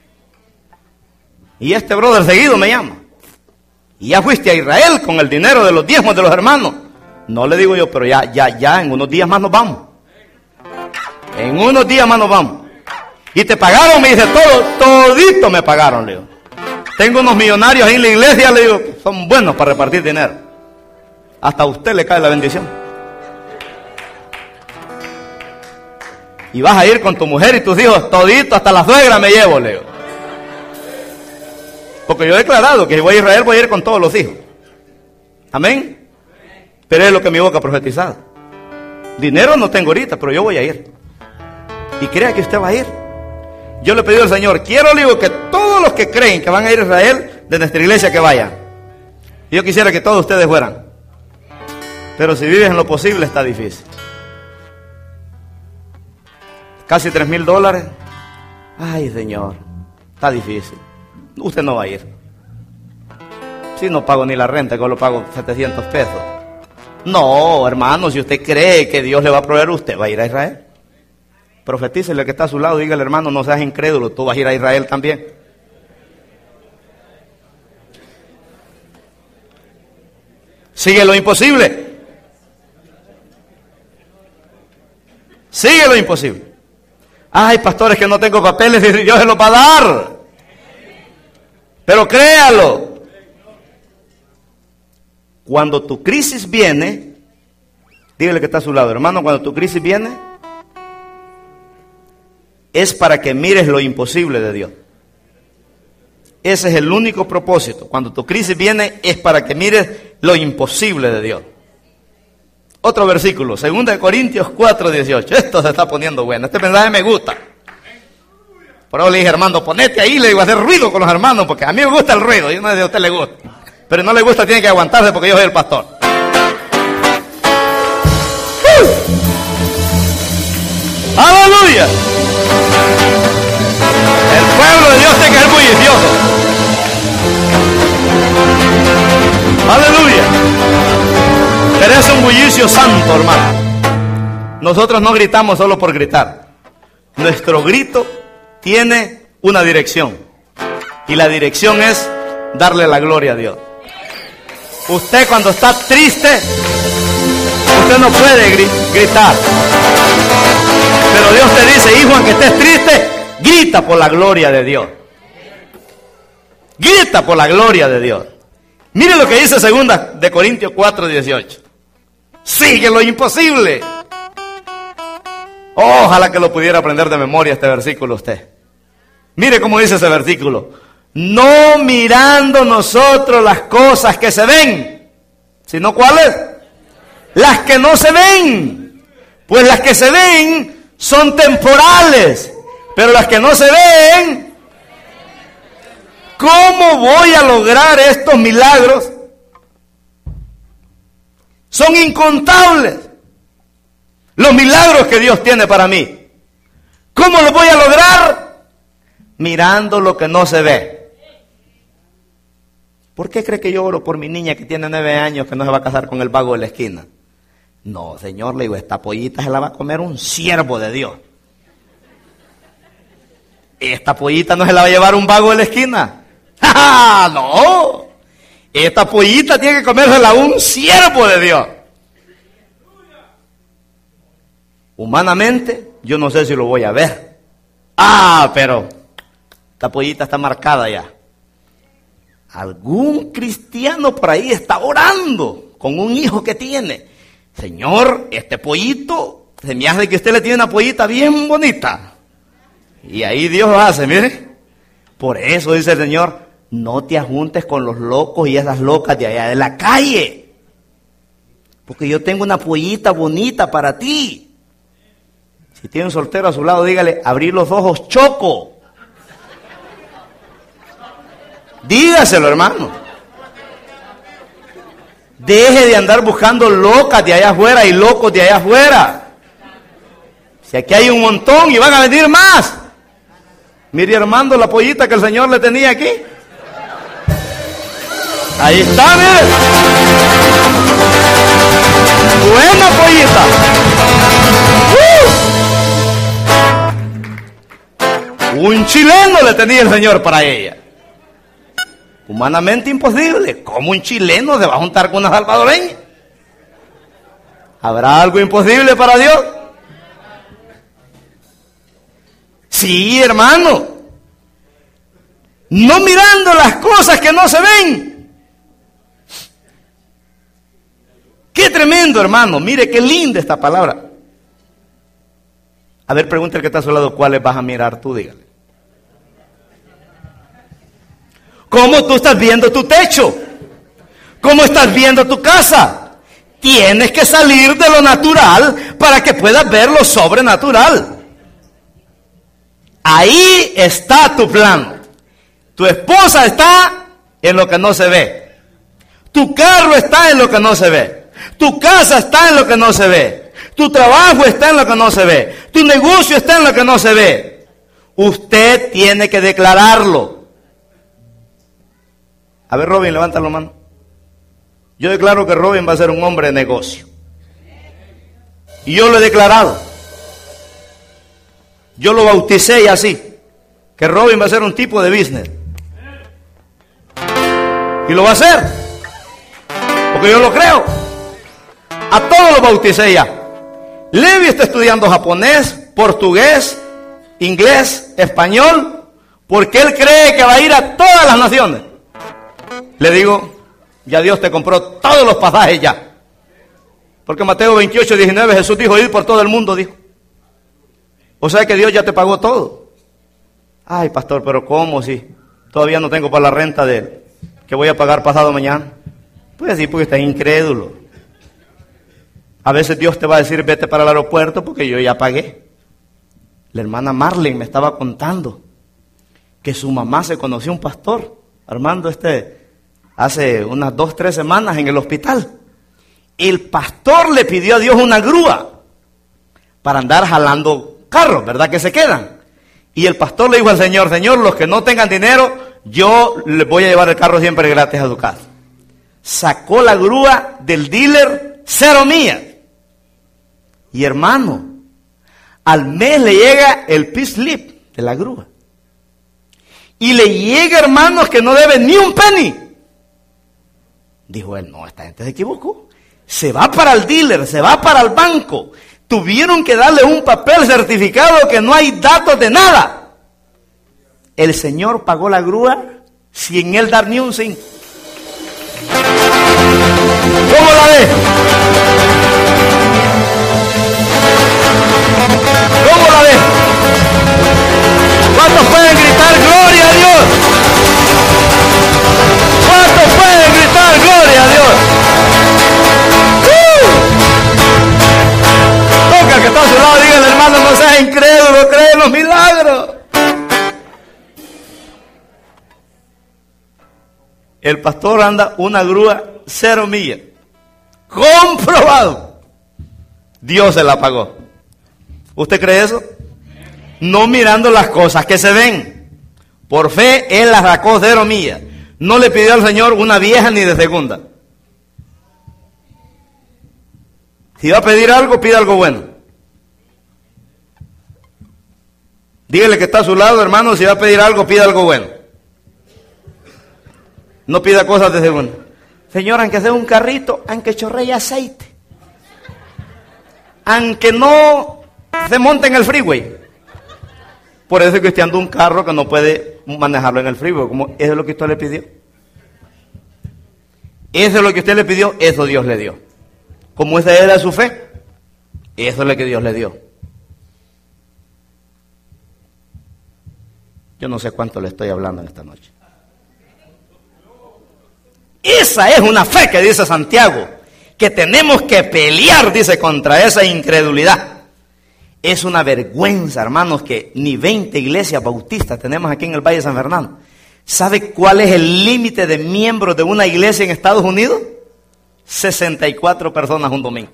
Y este brother seguido me llama. Y ya fuiste a Israel con el dinero de los diezmos de los hermanos. No le digo yo, pero ya, ya, ya, en unos días más nos vamos. En unos días más nos vamos. Y te pagaron, me dice, todo, todito me pagaron, le digo. Tengo unos millonarios ahí en la iglesia, le digo, que son buenos para repartir dinero. Hasta a usted le cae la bendición. Y vas a ir con tu mujer y tus hijos, todito, hasta la suegra me llevo, le digo. Porque yo he declarado que si voy a Israel voy a ir con todos los hijos. Amén. Pero es lo que mi boca ha profetizado. Dinero no tengo ahorita, pero yo voy a ir. Y crea que usted va a ir. Yo le he pedido al Señor, quiero, le digo, que todos los que creen que van a ir a Israel de nuestra iglesia que vayan. Y yo quisiera que todos ustedes fueran. Pero si vives en lo posible está difícil. Casi tres mil dólares. Ay, Señor, está difícil. Usted no va a ir. Si no pago ni la renta, que yo lo pago setecientos pesos. No, hermano, si usted cree que Dios le va a proveer, usted va a ir a Israel. Profetícele que está a su lado, dígale, hermano, no seas incrédulo, tú vas a ir a Israel también. Sigue lo imposible. Sigue lo imposible. Ay, pastores, que no tengo papeles, y Dios se los va a dar. Pero créalo. Cuando tu crisis viene, dígale que está a su lado, hermano, cuando tu crisis viene, es para que mires lo imposible de Dios. Ese es el único propósito. Cuando tu crisis viene, es para que mires lo imposible de Dios. Otro versículo, segunda de Corintios cuatro, dieciocho. Esto se está poniendo bueno. Este mensaje me gusta. Por eso le dije, hermano, ponete ahí, le digo, hacer ruido con los hermanos, porque a mí me gusta el ruido, yo no sé si a usted le gusta. Pero no le gusta, tiene que aguantarse porque yo soy el pastor. ¡Uh! ¡Aleluya! El pueblo de Dios tiene que ser bullicioso. ¡Aleluya! Pero es un bullicio santo, hermano. Nosotros no gritamos solo por gritar. Nuestro grito tiene una dirección. Y la dirección es darle la gloria a Dios. Usted cuando está triste, usted no puede gri- gritar. Pero Dios te dice, hijo, aunque estés triste, grita por la gloria de Dios. Grita por la gloria de Dios. Mire lo que dice segunda de Corintios cuatro, dieciocho. Sigue lo imposible. Ojalá que lo pudiera aprender de memoria este versículo usted. Mire cómo dice ese versículo. No mirando nosotros las cosas que se ven, sino ¿cuáles? Las que no se ven. Pues las que se ven son temporales, pero las que no se ven, ¿cómo voy a lograr estos milagros? Son incontables los milagros que Dios tiene para mí. ¿Cómo los voy a lograr? Mirando lo que no se ve. ¿Por qué cree que yo oro por mi niña que tiene nueve años que no se va a casar con el vago de la esquina? No, Señor, le digo, esta pollita se la va a comer un siervo de Dios. Esta pollita no se la va a llevar un vago de la esquina. ¡Ja! No. Esta pollita tiene que comérsela un siervo de Dios. Humanamente, yo no sé si lo voy a ver. Ah, pero esta pollita está marcada ya. Algún cristiano por ahí está orando con un hijo que tiene. Señor, este pollito, se me hace que usted le tiene una pollita bien bonita. Y ahí Dios lo hace, mire. Por eso dice el Señor, no te ajuntes con los locos y esas locas de allá de la calle. Porque yo tengo una pollita bonita para ti. Si tiene un soltero a su lado, dígale, abrir los ojos, choco. Dígaselo, hermano. Deje de andar buscando locas de allá afuera y locos de allá afuera. Si aquí hay un montón y van a venir más. Mire, Armando, la pollita que el Señor le tenía aquí. Ahí está, mire. Buena pollita. ¡Uh! Un chileno le tenía el Señor para ella. Humanamente imposible. ¿Cómo un chileno se va a juntar con una salvadoreña? ¿Habrá algo imposible para Dios? Sí, hermano. No mirando las cosas que no se ven. Qué tremendo, hermano. Mire qué linda esta palabra. A ver, pregúntale al que está a su lado, ¿cuáles vas a mirar tú? Dígale. ¿Cómo tú estás viendo tu techo? ¿Cómo estás viendo tu casa? Tienes que salir de lo natural para que puedas ver lo sobrenatural. Ahí está tu plan. Tu esposa está en lo que no se ve. Tu carro está en lo que no se ve. Tu casa está en lo que no se ve. Tu trabajo está en lo que no se ve. Tu negocio está en lo que no se ve. Usted tiene que declararlo. A ver, Robin, levanta la mano. Yo declaro que Robin va a ser un hombre de negocio. Y yo lo he declarado. Yo lo bauticé y así. Que Robin va a ser un tipo de business. Y lo va a hacer. Porque yo lo creo. A todos los bauticé ya. Levi está estudiando japonés, portugués, inglés, español. Porque él cree que va a ir a todas las naciones. Le digo, ya Dios te compró todos los pasajes ya. Porque Mateo veintiocho, diecinueve, Jesús dijo, ir por todo el mundo, dijo. O sea que Dios ya te pagó todo. Ay, pastor, pero ¿cómo si todavía no tengo para la renta de que voy a pagar pasado mañana? Pues sí, porque estás incrédulo. A veces Dios te va a decir, vete para el aeropuerto porque yo ya pagué. La hermana Marlene me estaba contando que su mamá se conoció a un pastor, Armando, este, hace unas dos, tres semanas en el hospital. El pastor le pidió a Dios una grúa para andar jalando carros, ¿verdad que se quedan? Y el pastor le dijo al Señor, Señor, los que no tengan dinero, yo les voy a llevar el carro siempre gratis a tu casa. Sacó la grúa del dealer, cero millas. Y hermano, al mes le llega el pay-slip de la grúa. Y le llega, hermanos, que no debe ni un penny. Dijo él, no, esta gente se equivocó. Se va para el dealer, se va para el banco. Tuvieron que darle un papel certificado que no hay datos de nada. El Señor pagó la grúa sin él dar ni un sin. ¿Cómo la ve? ¿Cómo la ve? ¿Cuántos pueden gritar gloria a Dios? ¿Cuántos pueden gritar gloria a Dios? ¡Uh! Toca que está a su lado, dígale, hermano, no seas incrédulo, cree en los milagros. El pastor anda una grúa cero millas. Comprobado. Dios se la pagó. ¿Usted cree eso? No mirando las cosas que se ven. Por fe, él la sacó cero millas. No le pidió al Señor una vieja ni de segunda. Si va a pedir algo, pida algo bueno. Dígale que está a su lado, hermano, si va a pedir algo, pida algo bueno. No pida cosas de segunda. Señor, aunque sea un carrito, aunque chorree aceite. Aunque no se monte en el freeway. Por eso es que usted anda un carro que no puede manejarlo en el freeway. Como eso es lo que usted le pidió. Eso es lo que usted le pidió, eso Dios le dio. Como esa era su fe, eso es lo que Dios le dio. Yo no sé cuánto le estoy hablando en esta noche. Esa es una fe que dice Santiago, que tenemos que pelear, dice, contra esa incredulidad. Es una vergüenza, hermanos, que ni veinte iglesias bautistas tenemos aquí en el Valle de San Fernando. ¿Sabe cuál es el límite de miembros de una iglesia en Estados Unidos? sesenta y cuatro personas un domingo.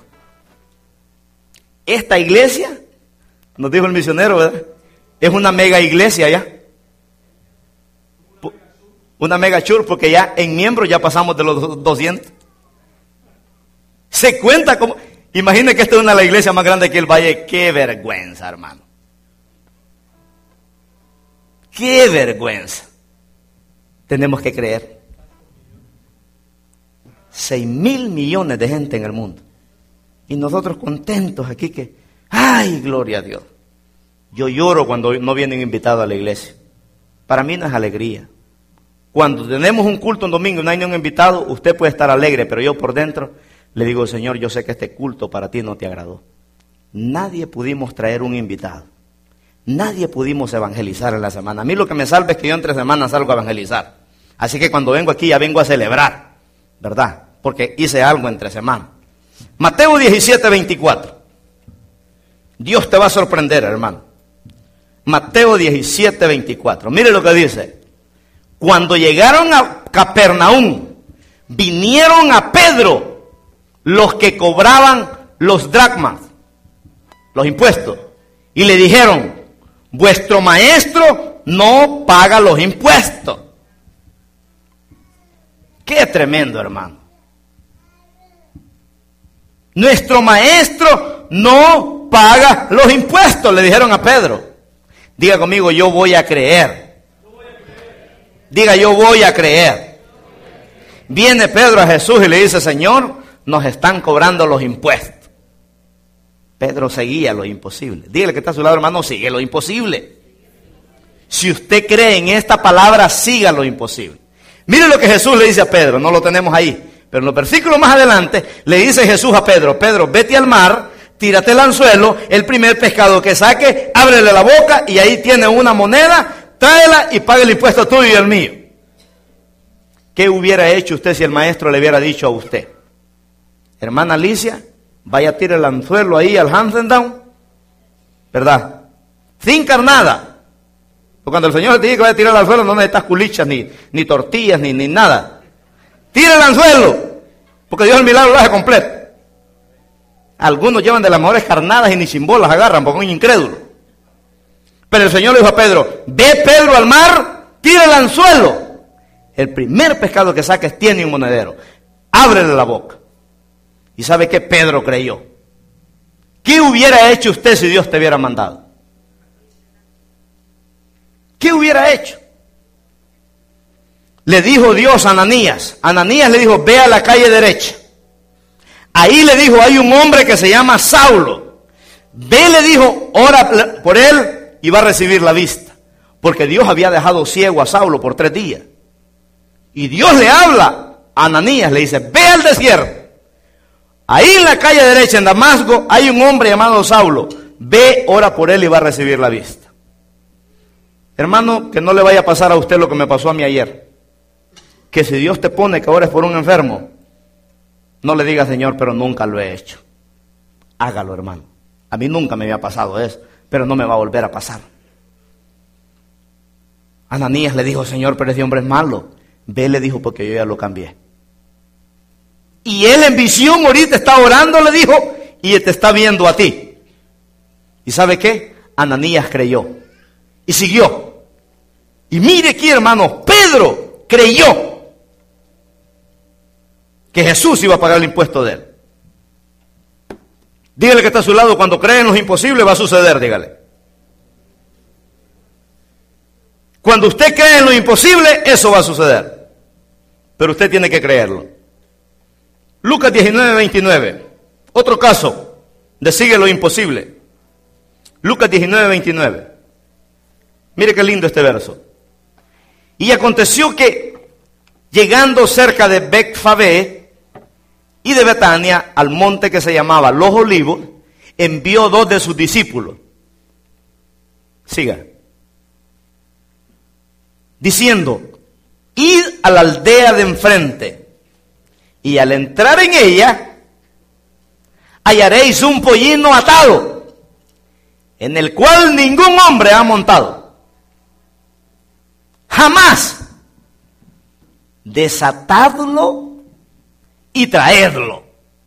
Esta iglesia, nos dijo el misionero, ¿verdad?, es una mega iglesia ya. Una mega church, porque ya en miembros ya pasamos de los doscientos. Se cuenta como... Imagine que esta es una de las iglesias más grandes que el Valle. ¡Qué vergüenza, hermano! ¡Qué vergüenza! Tenemos que creer. Seis mil millones de gente en el mundo. Y nosotros contentos aquí que... ¡Ay, gloria a Dios! Yo lloro cuando no vienen invitados a la iglesia. Para mí no es alegría. Cuando tenemos un culto un domingo y no hay ningún invitado, usted puede estar alegre, pero yo por dentro le digo, Señor, yo sé que este culto para ti no te agradó. nadie pudimos traer un invitado. Nadie pudimos evangelizar en la semana. A mí lo que me salva es que yo entre semanas salgo a evangelizar. Así que cuando vengo aquí ya vengo a celebrar, ¿verdad? Porque hice algo entre semanas. Mateo diecisiete, veinticuatro. Dios te va a sorprender, hermano. Mateo diecisiete, veinticuatro. Mire lo que dice. Cuando llegaron a Capernaum, vinieron a Pedro los que cobraban los dracmas, los impuestos, y le dijeron: vuestro maestro no paga los impuestos. Qué tremendo, hermano. Nuestro maestro no paga los impuestos, le dijeron a Pedro. Diga conmigo: yo voy a creer. Diga: yo voy a creer. Viene Pedro a Jesús y le dice: Señor, nos están cobrando los impuestos. Pedro seguía lo imposible. Dígale que está a su lado, hermano: sigue lo imposible. Si usted cree en esta palabra, siga lo imposible. Mire lo que Jesús le dice a Pedro, no lo tenemos ahí, pero en los versículos más adelante le dice Jesús a Pedro: Pedro, vete al mar, tírate el anzuelo, el primer pescado que saque, ábrele la boca y ahí tiene una moneda, tráela y paga el impuesto tuyo y el mío. ¿Qué hubiera hecho usted si el maestro le hubiera dicho a usted: hermana Alicia, vaya a tirar el anzuelo ahí al Hansen Down, ¿verdad? Sin carnada. Porque cuando el Señor te dice que vaya a tirar el anzuelo, no necesitas culichas, ni, ni tortillas, ni, ni nada. Tira el anzuelo, porque Dios el milagro lo hace completo. Algunos llevan de las mejores carnadas y ni sin bolas agarran, porque son incrédulos. Pero el Señor le dijo a Pedro: ve Pedro al mar, tira el anzuelo. El primer pescado que saques tiene un monedero. Ábrele la boca. ¿Y sabe qué? Pedro creyó. ¿Qué hubiera hecho usted si Dios te hubiera mandado? ¿Qué hubiera hecho? Le dijo Dios a Ananías. Ananías le dijo: ve a la calle derecha. Ahí le dijo: hay un hombre que se llama Saulo. Ve, le dijo, ora por él y va a recibir la vista. Porque Dios había dejado ciego a Saulo por tres días. Y Dios le habla a Ananías, le dice: ve al desierto. Ahí en la calle derecha, en Damasco, hay un hombre llamado Saulo. Ve, ora por él y va a recibir la vista. Hermano, que no le vaya a pasar a usted lo que me pasó a mí ayer. Que si Dios te pone que ores por un enfermo, no le diga: Señor, pero nunca lo he hecho. Hágalo, hermano. A mí nunca me había pasado eso, pero no me va a volver a pasar. Ananías le dijo: Señor, pero ese hombre es malo. Ve, le dijo, porque yo ya lo cambié. Y él en visión ahorita está orando, le dijo, y te está viendo a ti. ¿Y sabe qué? Ananías creyó y siguió. Y mire aquí, hermano, Pedro creyó que Jesús iba a pagar el impuesto de él. Dígale que está a su lado: cuando cree en lo imposible va a suceder, dígale. Cuando usted cree en lo imposible, eso va a suceder. Pero usted tiene que creerlo. Lucas diecinueve, veintinueve. Otro caso de sigue lo imposible. Lucas diecinueve, veintinueve. Mire qué lindo este verso. Y aconteció que, llegando cerca de Betfagé y de Betania, al monte que se llamaba Los Olivos, envió dos de sus discípulos. Siga. Diciendo: id a la aldea de enfrente, y al entrar en ella, hallaréis un pollino atado, en el cual ningún hombre ha montado. Jamás. Desatadlo y traedlo.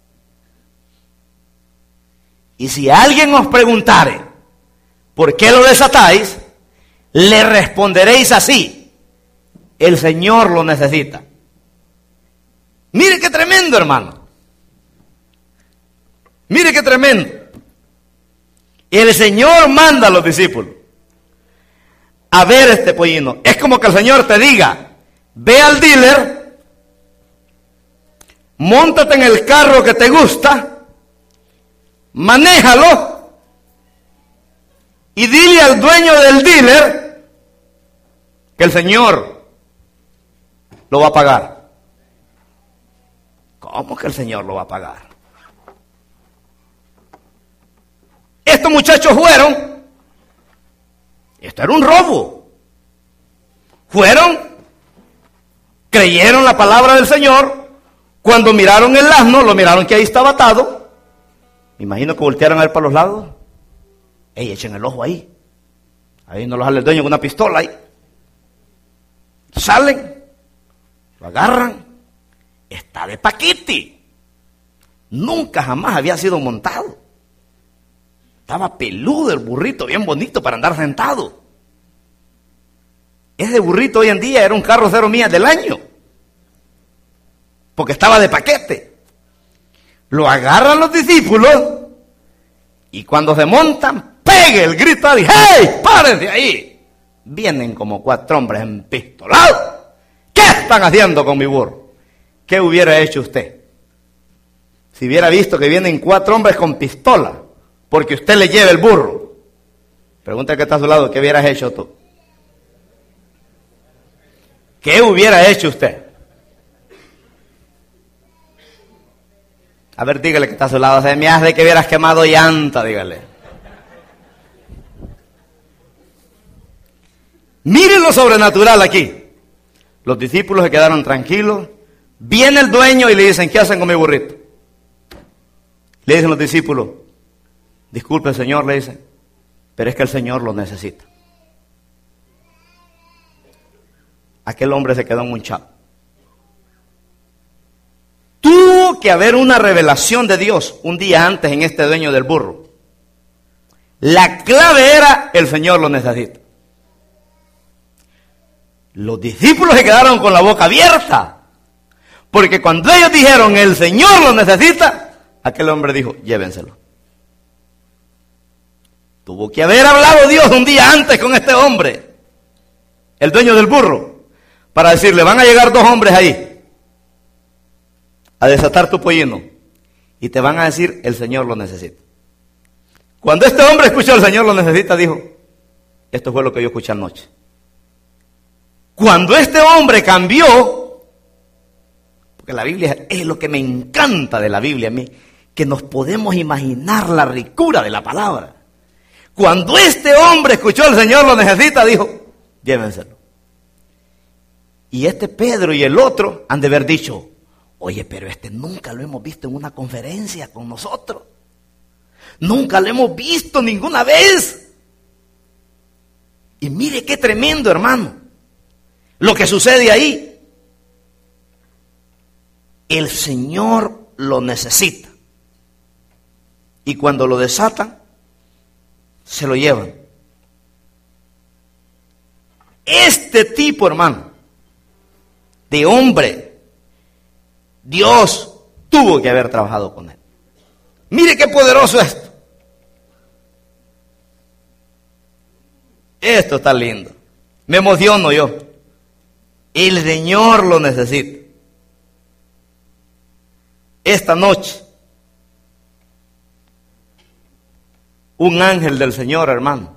Y si alguien os preguntare: ¿por qué lo desatáis?, le responderéis así: el Señor lo necesita. Mire qué tremendo, hermano. Mire qué tremendo. El Señor manda a los discípulos a ver este pollino. Es como que el Señor te diga: ve al dealer, móntate en el carro que te gusta, manéjalo y dile al dueño del dealer que el Señor lo va a pagar. ¿Cómo que el Señor lo va a pagar? Estos muchachos fueron, esto era un robo, fueron, creyeron la palabra del Señor, cuando miraron el asno, lo miraron que ahí estaba atado, me imagino que voltearon a ver para los lados, ey, echen el ojo ahí, ahí no los sale el dueño con una pistola ahí, salen, lo agarran, está de paquete, nunca jamás había sido montado. Estaba peludo el burrito, bien bonito para andar sentado. Ese burrito hoy en día era un carro cero millas del año. Porque estaba de paquete. Lo agarran los discípulos y cuando se montan, pegue el grito de ¡hey! ¡Párense ahí! Vienen como cuatro hombres empistolados. ¿Qué están haciendo con mi burro? ¿Qué hubiera hecho usted? Si hubiera visto que vienen cuatro hombres con pistola porque usted le lleva el burro. Pregunta que está a su lado, ¿qué hubieras hecho tú? ¿Qué hubiera hecho usted? A ver, dígale que está a su lado, se me hace que hubieras quemado llanta, dígale. Miren lo sobrenatural aquí. Los discípulos se quedaron tranquilos. Viene el dueño y le dicen, ¿qué hacen con mi burrito? Le dicen los discípulos, disculpe, Señor, le dice, pero es que el Señor lo necesita. Aquel hombre se quedó enmunchado. Tuvo que haber una revelación de Dios un día antes en este dueño del burro. La clave era, el Señor lo necesita. Los discípulos se quedaron con la boca abierta, porque cuando ellos dijeron, el Señor lo necesita, aquel hombre dijo, llévenselo. Tuvo que haber hablado Dios un día antes con este hombre, el dueño del burro, para decirle, van a llegar dos hombres ahí a desatar tu pollino y te van a decir, el Señor lo necesita. Cuando este hombre escuchó, el Señor lo necesita, dijo, esto fue lo que yo escuché anoche. Cuando este hombre cambió, porque la Biblia es lo que me encanta de la Biblia a mí, que nos podemos imaginar la ricura de la palabra. Cuando este hombre escuchó al Señor lo necesita, dijo, llévenselo. Y este Pedro y el otro han de haber dicho, oye, pero este nunca lo hemos visto en una conferencia con nosotros. Nunca lo hemos visto ninguna vez. Y mire qué tremendo, hermano, lo que sucede ahí. El Señor lo necesita. Y cuando lo desatan, se lo llevan. Este tipo, hermano, de hombre, Dios tuvo que haber trabajado con él. Mire qué poderoso esto. Esto está lindo. Me emociono yo. El Señor lo necesita. Esta noche, un ángel del Señor, hermano,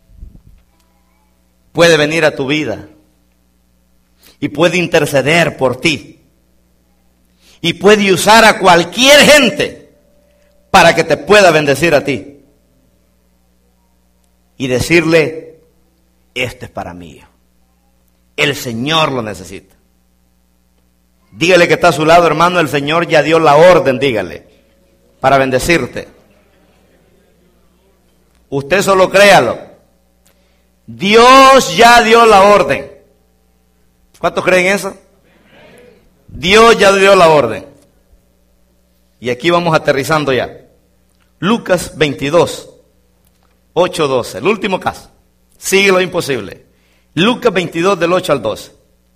puede venir a tu vida y puede interceder por ti y puede usar a cualquier gente para que te pueda bendecir a ti y decirle, esto es para mí. El Señor lo necesita. Dígale que está a su lado, hermano, el Señor ya dio la orden, dígale, para bendecirte. Usted solo créalo. Dios ya dio la orden. ¿Cuántos creen eso? Dios ya dio la orden. Y aquí vamos aterrizando ya. Lucas veintidós, ocho, doce. El último caso. Sigue lo imposible. Lucas veintidós, del ocho al doce.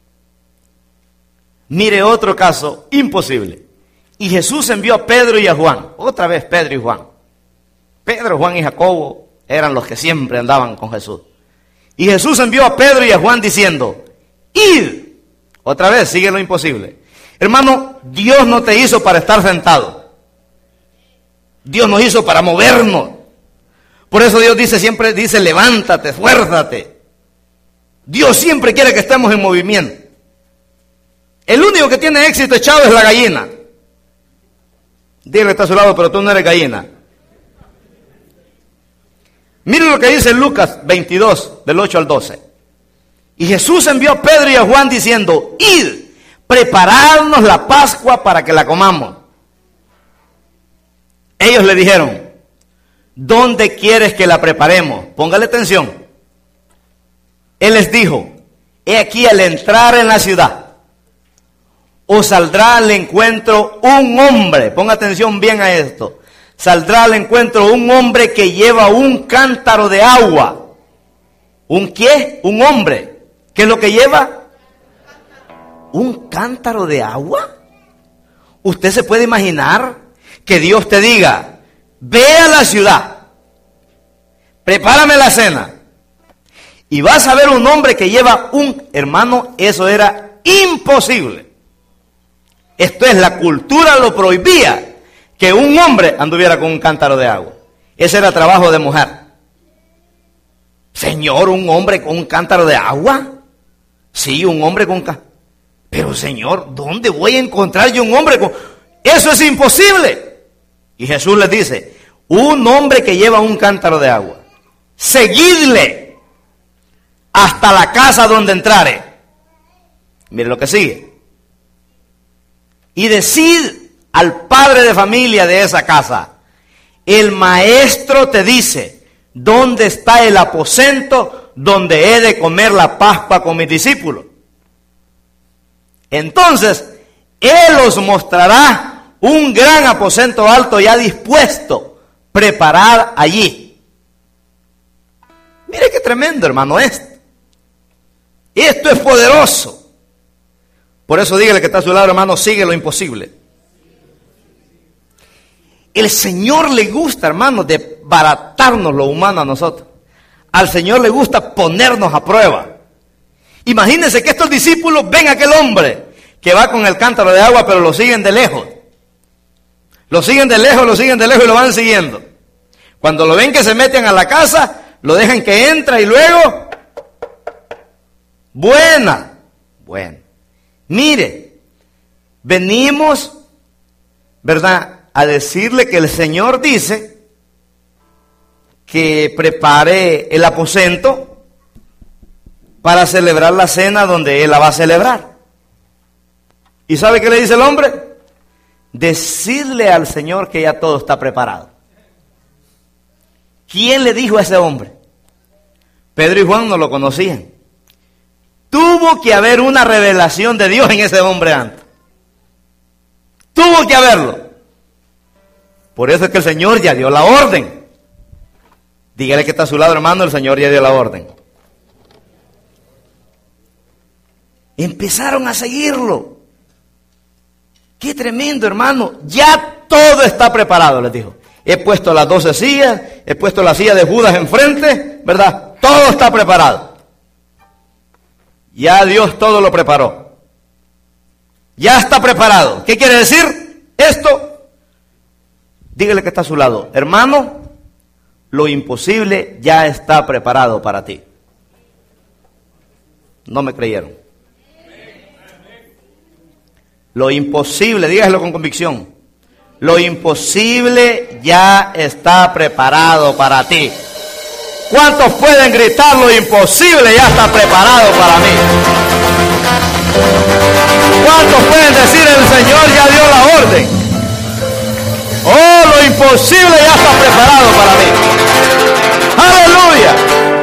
Mire otro caso imposible. Y Jesús envió a Pedro y a Juan. Otra vez Pedro y Juan. Pedro, Juan y Jacobo eran los que siempre andaban con Jesús. Y Jesús envió a Pedro y a Juan diciendo, id. Otra vez, sigue lo imposible. Hermano, Dios no te hizo para estar sentado. Dios nos hizo para movernos. Por eso Dios dice siempre, dice, levántate, esfuérzate. Dios siempre quiere que estemos en movimiento. El único que tiene éxito echado es la gallina. Dile que está a su lado, pero tú no eres gallina. Miren lo que dice Lucas veintidós, del ocho al doce. Y Jesús envió a Pedro y a Juan diciendo: id, preparadnos la Pascua para que la comamos. Ellos le dijeron: ¿dónde quieres que la preparemos? Póngale atención. Él les dijo: he aquí, al entrar en la ciudad, os saldrá al encuentro un hombre. Ponga atención bien a esto. Saldrá al encuentro un hombre que lleva un cántaro de agua. ¿Un qué? Un hombre. ¿Qué es lo que lleva? ¿Un cántaro de agua? ¿Usted se puede imaginar que Dios te diga: ve a la ciudad, prepárame la cena, y vas a ver un hombre que lleva un... Hermano, eso era imposible. Esto es, la cultura lo prohibía, que un hombre anduviera con un cántaro de agua. Ese era trabajo de mujer. Señor, ¿un hombre con un cántaro de agua? Sí, un hombre con cántaro. Pero Señor, ¿dónde voy a encontrar yo un hombre con...? Eso es imposible. Y Jesús les dice: un hombre que lleva un cántaro de agua, seguidle hasta la casa donde entrare. Mire lo que sigue. Y decid al padre de familia de esa casa: el maestro te dice, ¿dónde está el aposento donde he de comer la Pascua con mis discípulos? Entonces él os mostrará un gran aposento alto ya dispuesto, preparad allí. Mire qué tremendo, hermano, esto. Esto es poderoso. Por eso dígale que está a su lado: hermano, sigue lo imposible. El Señor le gusta, hermano, desbaratarnos lo humano a nosotros. Al Señor le gusta ponernos a prueba. Imagínense que estos discípulos ven a aquel hombre que va con el cántaro de agua, pero lo siguen de lejos. Lo siguen de lejos, lo siguen de lejos y lo van siguiendo. Cuando lo ven que se meten a la casa, lo dejan que entra y luego... Buena, bueno. Mire, venimos, ¿verdad?, a decirle que el Señor dice que prepare el aposento para celebrar la cena donde Él la va a celebrar. ¿Y sabe qué le dice el hombre? Decidle al Señor que ya todo está preparado. ¿Quién le dijo a ese hombre? Pedro y Juan no lo conocían. Tuvo que haber una revelación de Dios en ese hombre antes. Tuvo que haberlo. Por eso es que el Señor ya dio la orden. Dígale que está a su lado, hermano: el Señor ya dio la orden. Empezaron a seguirlo. Qué tremendo, hermano. Ya todo está preparado, les dijo. He puesto las doce sillas, he puesto la silla de Judas enfrente, ¿verdad? Todo está preparado. Ya Dios todo lo preparó. Ya está preparado. ¿Qué quiere decir esto? Dígale que está a su lado: hermano, lo imposible ya está preparado para ti. No me creyeron. Lo imposible, dígaselo con convicción: lo imposible ya está preparado para ti. ¿Cuántos pueden gritar: lo imposible ya está preparado para mí? ¿Cuántos pueden decir: el Señor ya dio la orden? Oh, lo imposible ya está preparado para mí. ¡Aleluya!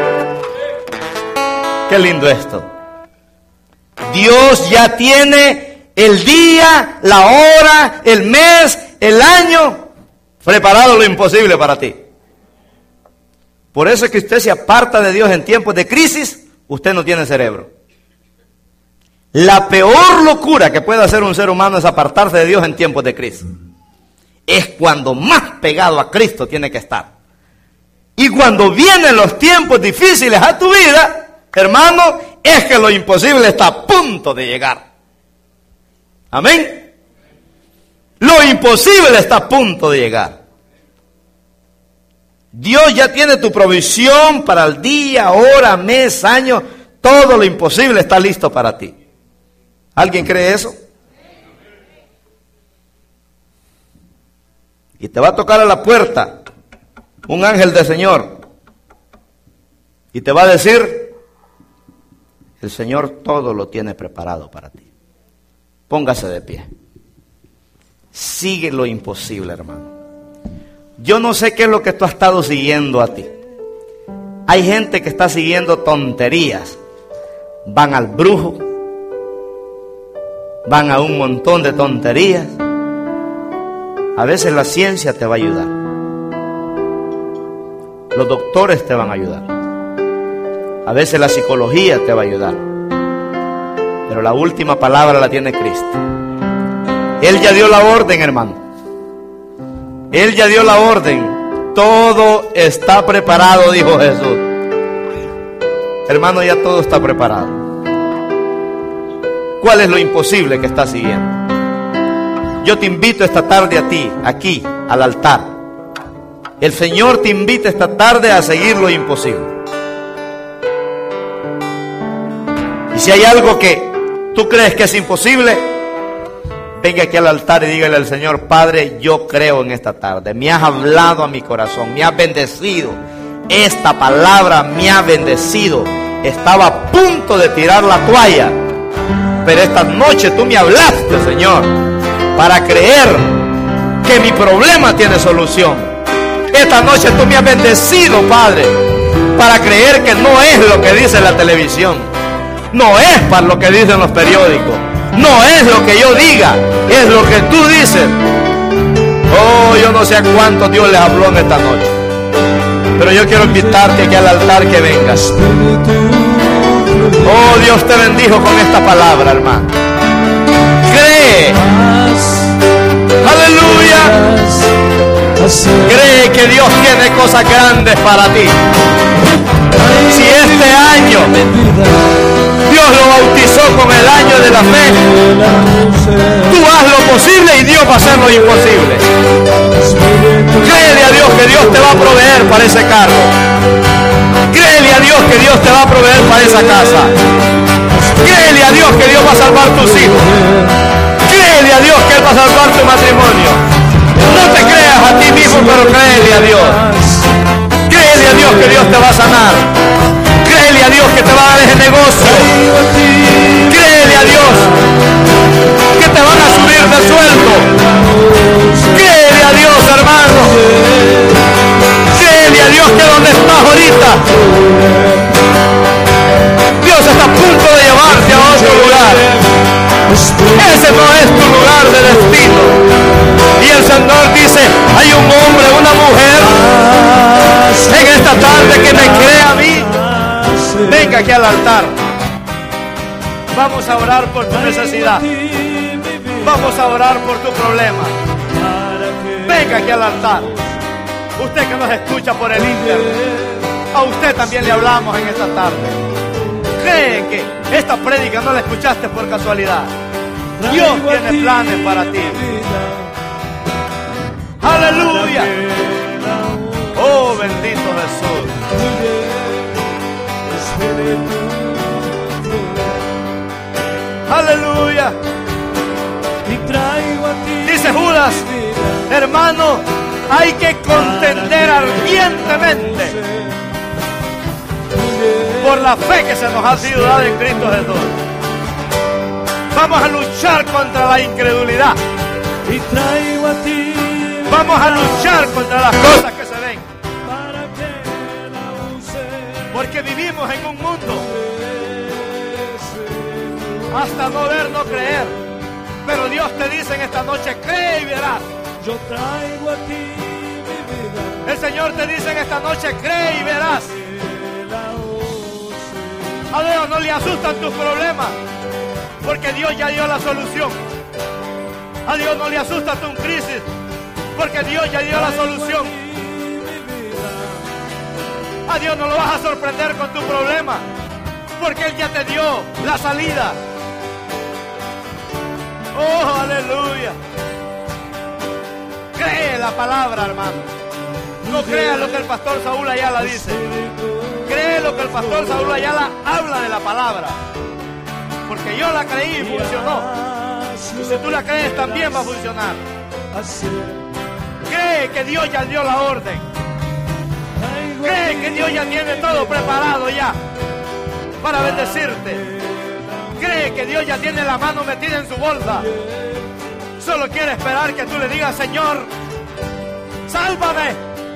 Qué lindo esto. Dios ya tiene el día, la hora, el mes, el año preparado lo imposible para ti. Por eso es que usted se aparta de Dios en tiempos de crisis, usted no tiene cerebro. La peor locura que puede hacer un ser humano es apartarse de Dios en tiempos de crisis. Es cuando más pegado a Cristo tiene que estar. Y cuando vienen los tiempos difíciles a tu vida, hermano, es que lo imposible está a punto de llegar. Amén. Lo imposible está a punto de llegar. Dios ya tiene tu provisión para el día, hora, mes, año. Todo lo imposible está listo para ti. ¿Alguien cree eso? Y te va a tocar a la puerta un ángel del Señor Y te va a decir, el Señor todo lo tiene preparado para ti. Póngase de pie. Sigue lo imposible, hermano. Yo no sé qué es lo que tú has estado siguiendo a ti. Hay gente que está siguiendo tonterías. Van al brujo. Van a un montón de tonterías. A veces la ciencia te va a ayudar. Los doctores te van a ayudar. A veces la psicología te va a ayudar. Pero la última palabra la tiene Cristo. Él ya dio la orden, hermano. Él ya dio la orden. Todo está preparado, dijo Jesús. Hermano, ya todo está preparado. ¿Cuál es lo imposible que estás siguiendo? Yo te invito esta tarde a ti, aquí, al altar. El Señor te invita esta tarde a seguir lo imposible. Y si hay algo que tú crees que es imposible, venga aquí al altar y dígale al Señor: Padre, yo creo en esta tarde. Me has hablado a mi corazón, me has bendecido. Esta palabra me ha bendecido. Estaba a punto de tirar la toalla, pero esta noche tú me hablaste, Señor, para creer que mi problema tiene solución. Esta noche tú me has bendecido, Padre, para creer que no es lo que dice la televisión, no es para lo que dicen los periódicos, no es lo que yo diga, es lo que tú dices. Oh, yo no sé a cuánto Dios les habló en esta noche, pero yo quiero invitarte aquí al altar que vengas. Oh, Dios te bendijo con esta palabra, hermano. Cree. Aleluya. Cree que Dios tiene cosas grandes para ti. Si este año Dios lo bautizó con el año de la fe, tú haz lo posible y Dios va a hacer lo imposible. Créele a Dios que Dios te va a proveer para ese carro. Créele a Dios que Dios te va a proveer para esa casa. Créele a Dios que Dios va a salvar tus hijos. Créele a Dios que Él va a salvar tu matrimonio. No te creas a ti mismo, pero créele a Dios. Créele a Dios que Dios te va a sanar. Créele a Dios que te va a dar ese negocio. Créele a Dios que te van a subir de sueldo. Créele a Dios, hermano. Créele a Dios que donde estás ahorita, Dios está a punto de llevarte a otro lugar. Ese no es tu lugar de destino. Y el Señor dice: hay un hombre, una mujer en esta tarde que me cree a mí. Venga aquí al altar. Vamos a orar por tu necesidad. Vamos a orar por tu problema. Venga aquí al altar. Usted que nos escucha por el internet, a usted también le hablamos en esta tarde. Cree que esta prédica no la escuchaste por casualidad. Dios tiene planes para ti. Aleluya. Oh, bendito Jesús. Aleluya. Dice Judas: hermano, hay que contender ardientemente por la fe que se nos ha sido dada en Cristo Jesús. Vamos a luchar contra la incredulidad. Vamos a luchar contra las cosas que se ven. Porque vivimos en un mundo hasta no ver, no creer. Pero Dios te dice en esta noche: cree y verás. Yo traigo a ti mi vida. El Señor te dice en esta noche: cree y verás. A Dios no le asustan tus problemas, porque Dios ya dio la solución. A Dios no le asusta tu crisis, porque Dios ya dio la solución. A Dios no lo vas a sorprender con tu problema, porque Él ya te dio la salida. Oh, aleluya. Cree la palabra, hermano. No creas lo que el pastor Saúl Ayala dice. Cree lo que el pastor Saúl Ayala habla de la palabra, porque yo la creí y funcionó. Y si tú la crees, también va a funcionar. Cree que Dios ya dio la orden. Cree que Dios ya tiene todo preparado ya para bendecirte. Cree que Dios ya tiene la mano metida en su bolsa. Solo quiere esperar que tú le digas: Señor, sálvame.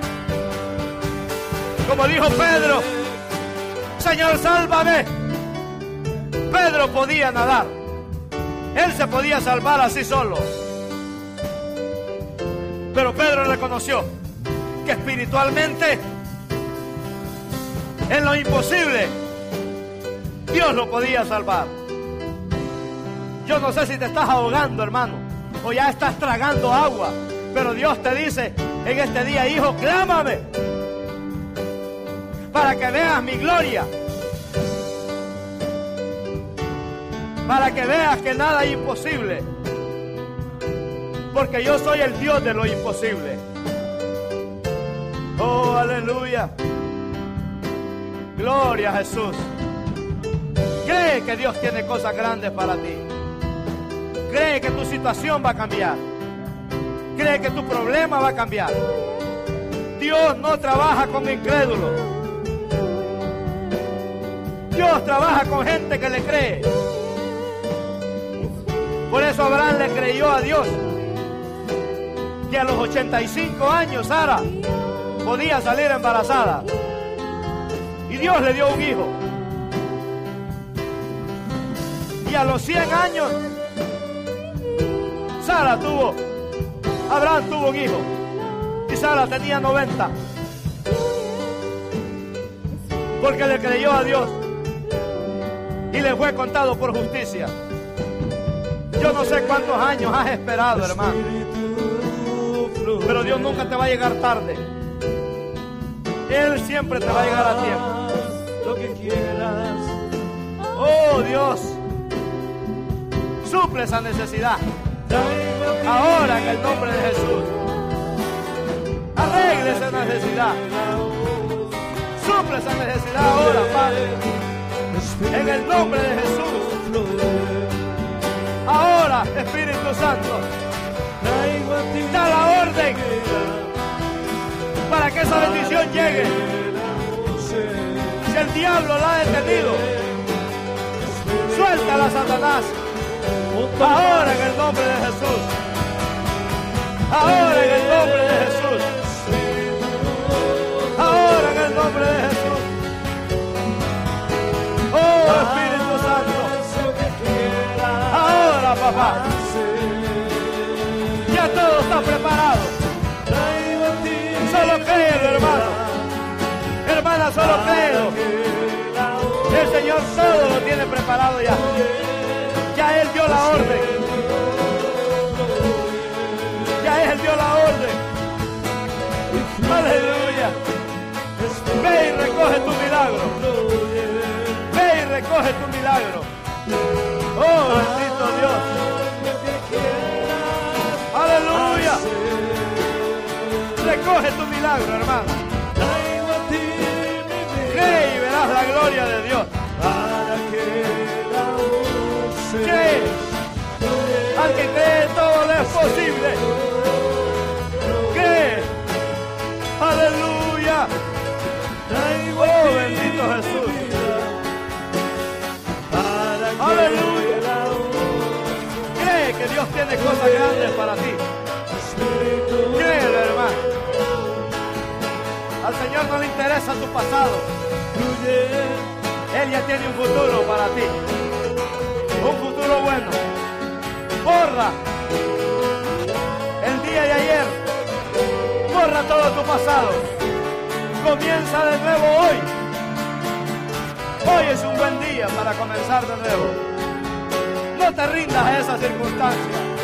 Como dijo Pedro: Señor, sálvame. Pedro podía nadar. Él se podía salvar así solo. Pero Pedro reconoció que espiritualmente, en lo imposible, Dios lo podía salvar. Yo no sé si te estás ahogando, hermano, o ya estás tragando agua, pero Dios te dice en este día: hijo, clámame para que veas mi gloria, para que veas que nada es imposible, porque yo soy el Dios de lo imposible. Oh, aleluya. Gloria a Jesús. Cree que Dios tiene cosas grandes para ti. Cree que tu situación va a cambiar. Cree que tu problema va a cambiar. Dios no trabaja con incrédulos. Dios trabaja con gente que le cree. Por eso Abraham le creyó a Dios que a los ochenta y cinco años Sara podía salir embarazada. Y Dios le dio un hijo. Y a los cien años Sara tuvo, Abraham tuvo un hijo. Y Sara tenía noventa. Porque le creyó a Dios y le fue contado por justicia. Yo no sé cuántos años has esperado, hermano, pero Dios nunca te va a llegar tarde. Él siempre te va a llegar a tiempo. Lo que quieras. Oh Dios, suple esa necesidad ahora en el nombre de Jesús. Arregle esa necesidad. Suple esa necesidad ahora, Padre, en el nombre de Jesús. Ahora, Espíritu Santo, da la orden para que esa bendición llegue. Si el diablo la ha detenido, suéltala, Satanás. Ahora en el nombre de Jesús. Ahora en el nombre de Jesús. Ahora en el nombre de Jesús. Oh, Espíritu Santo. Ahora, papá. Ya todo está preparado. Solo créelo, hermano. Hermana, solo créelo. El Señor todo lo tiene preparado ya. Ya Él dio la orden. Ya Él dio la orden. Aleluya. Ve y recoge tu milagro. Ve y recoge tu milagro. Oh, bendito Dios. Aleluya. Recoge tu milagro, hermano. Cree y verás la gloria de Dios. Cree. Al que cree todo es posible. Cree. Aleluya. Oh, bendito Jesús. Aleluya. Cree que Dios tiene cosas grandes para ti. Créelo, hermano. Al Señor no le interesa tu pasado. Él ya tiene un futuro para ti. Un futuro bueno. Borra el día de ayer. Borra todo tu pasado. Comienza de nuevo hoy. Hoy es un buen día para comenzar de nuevo. No te rindas a esa circunstancia.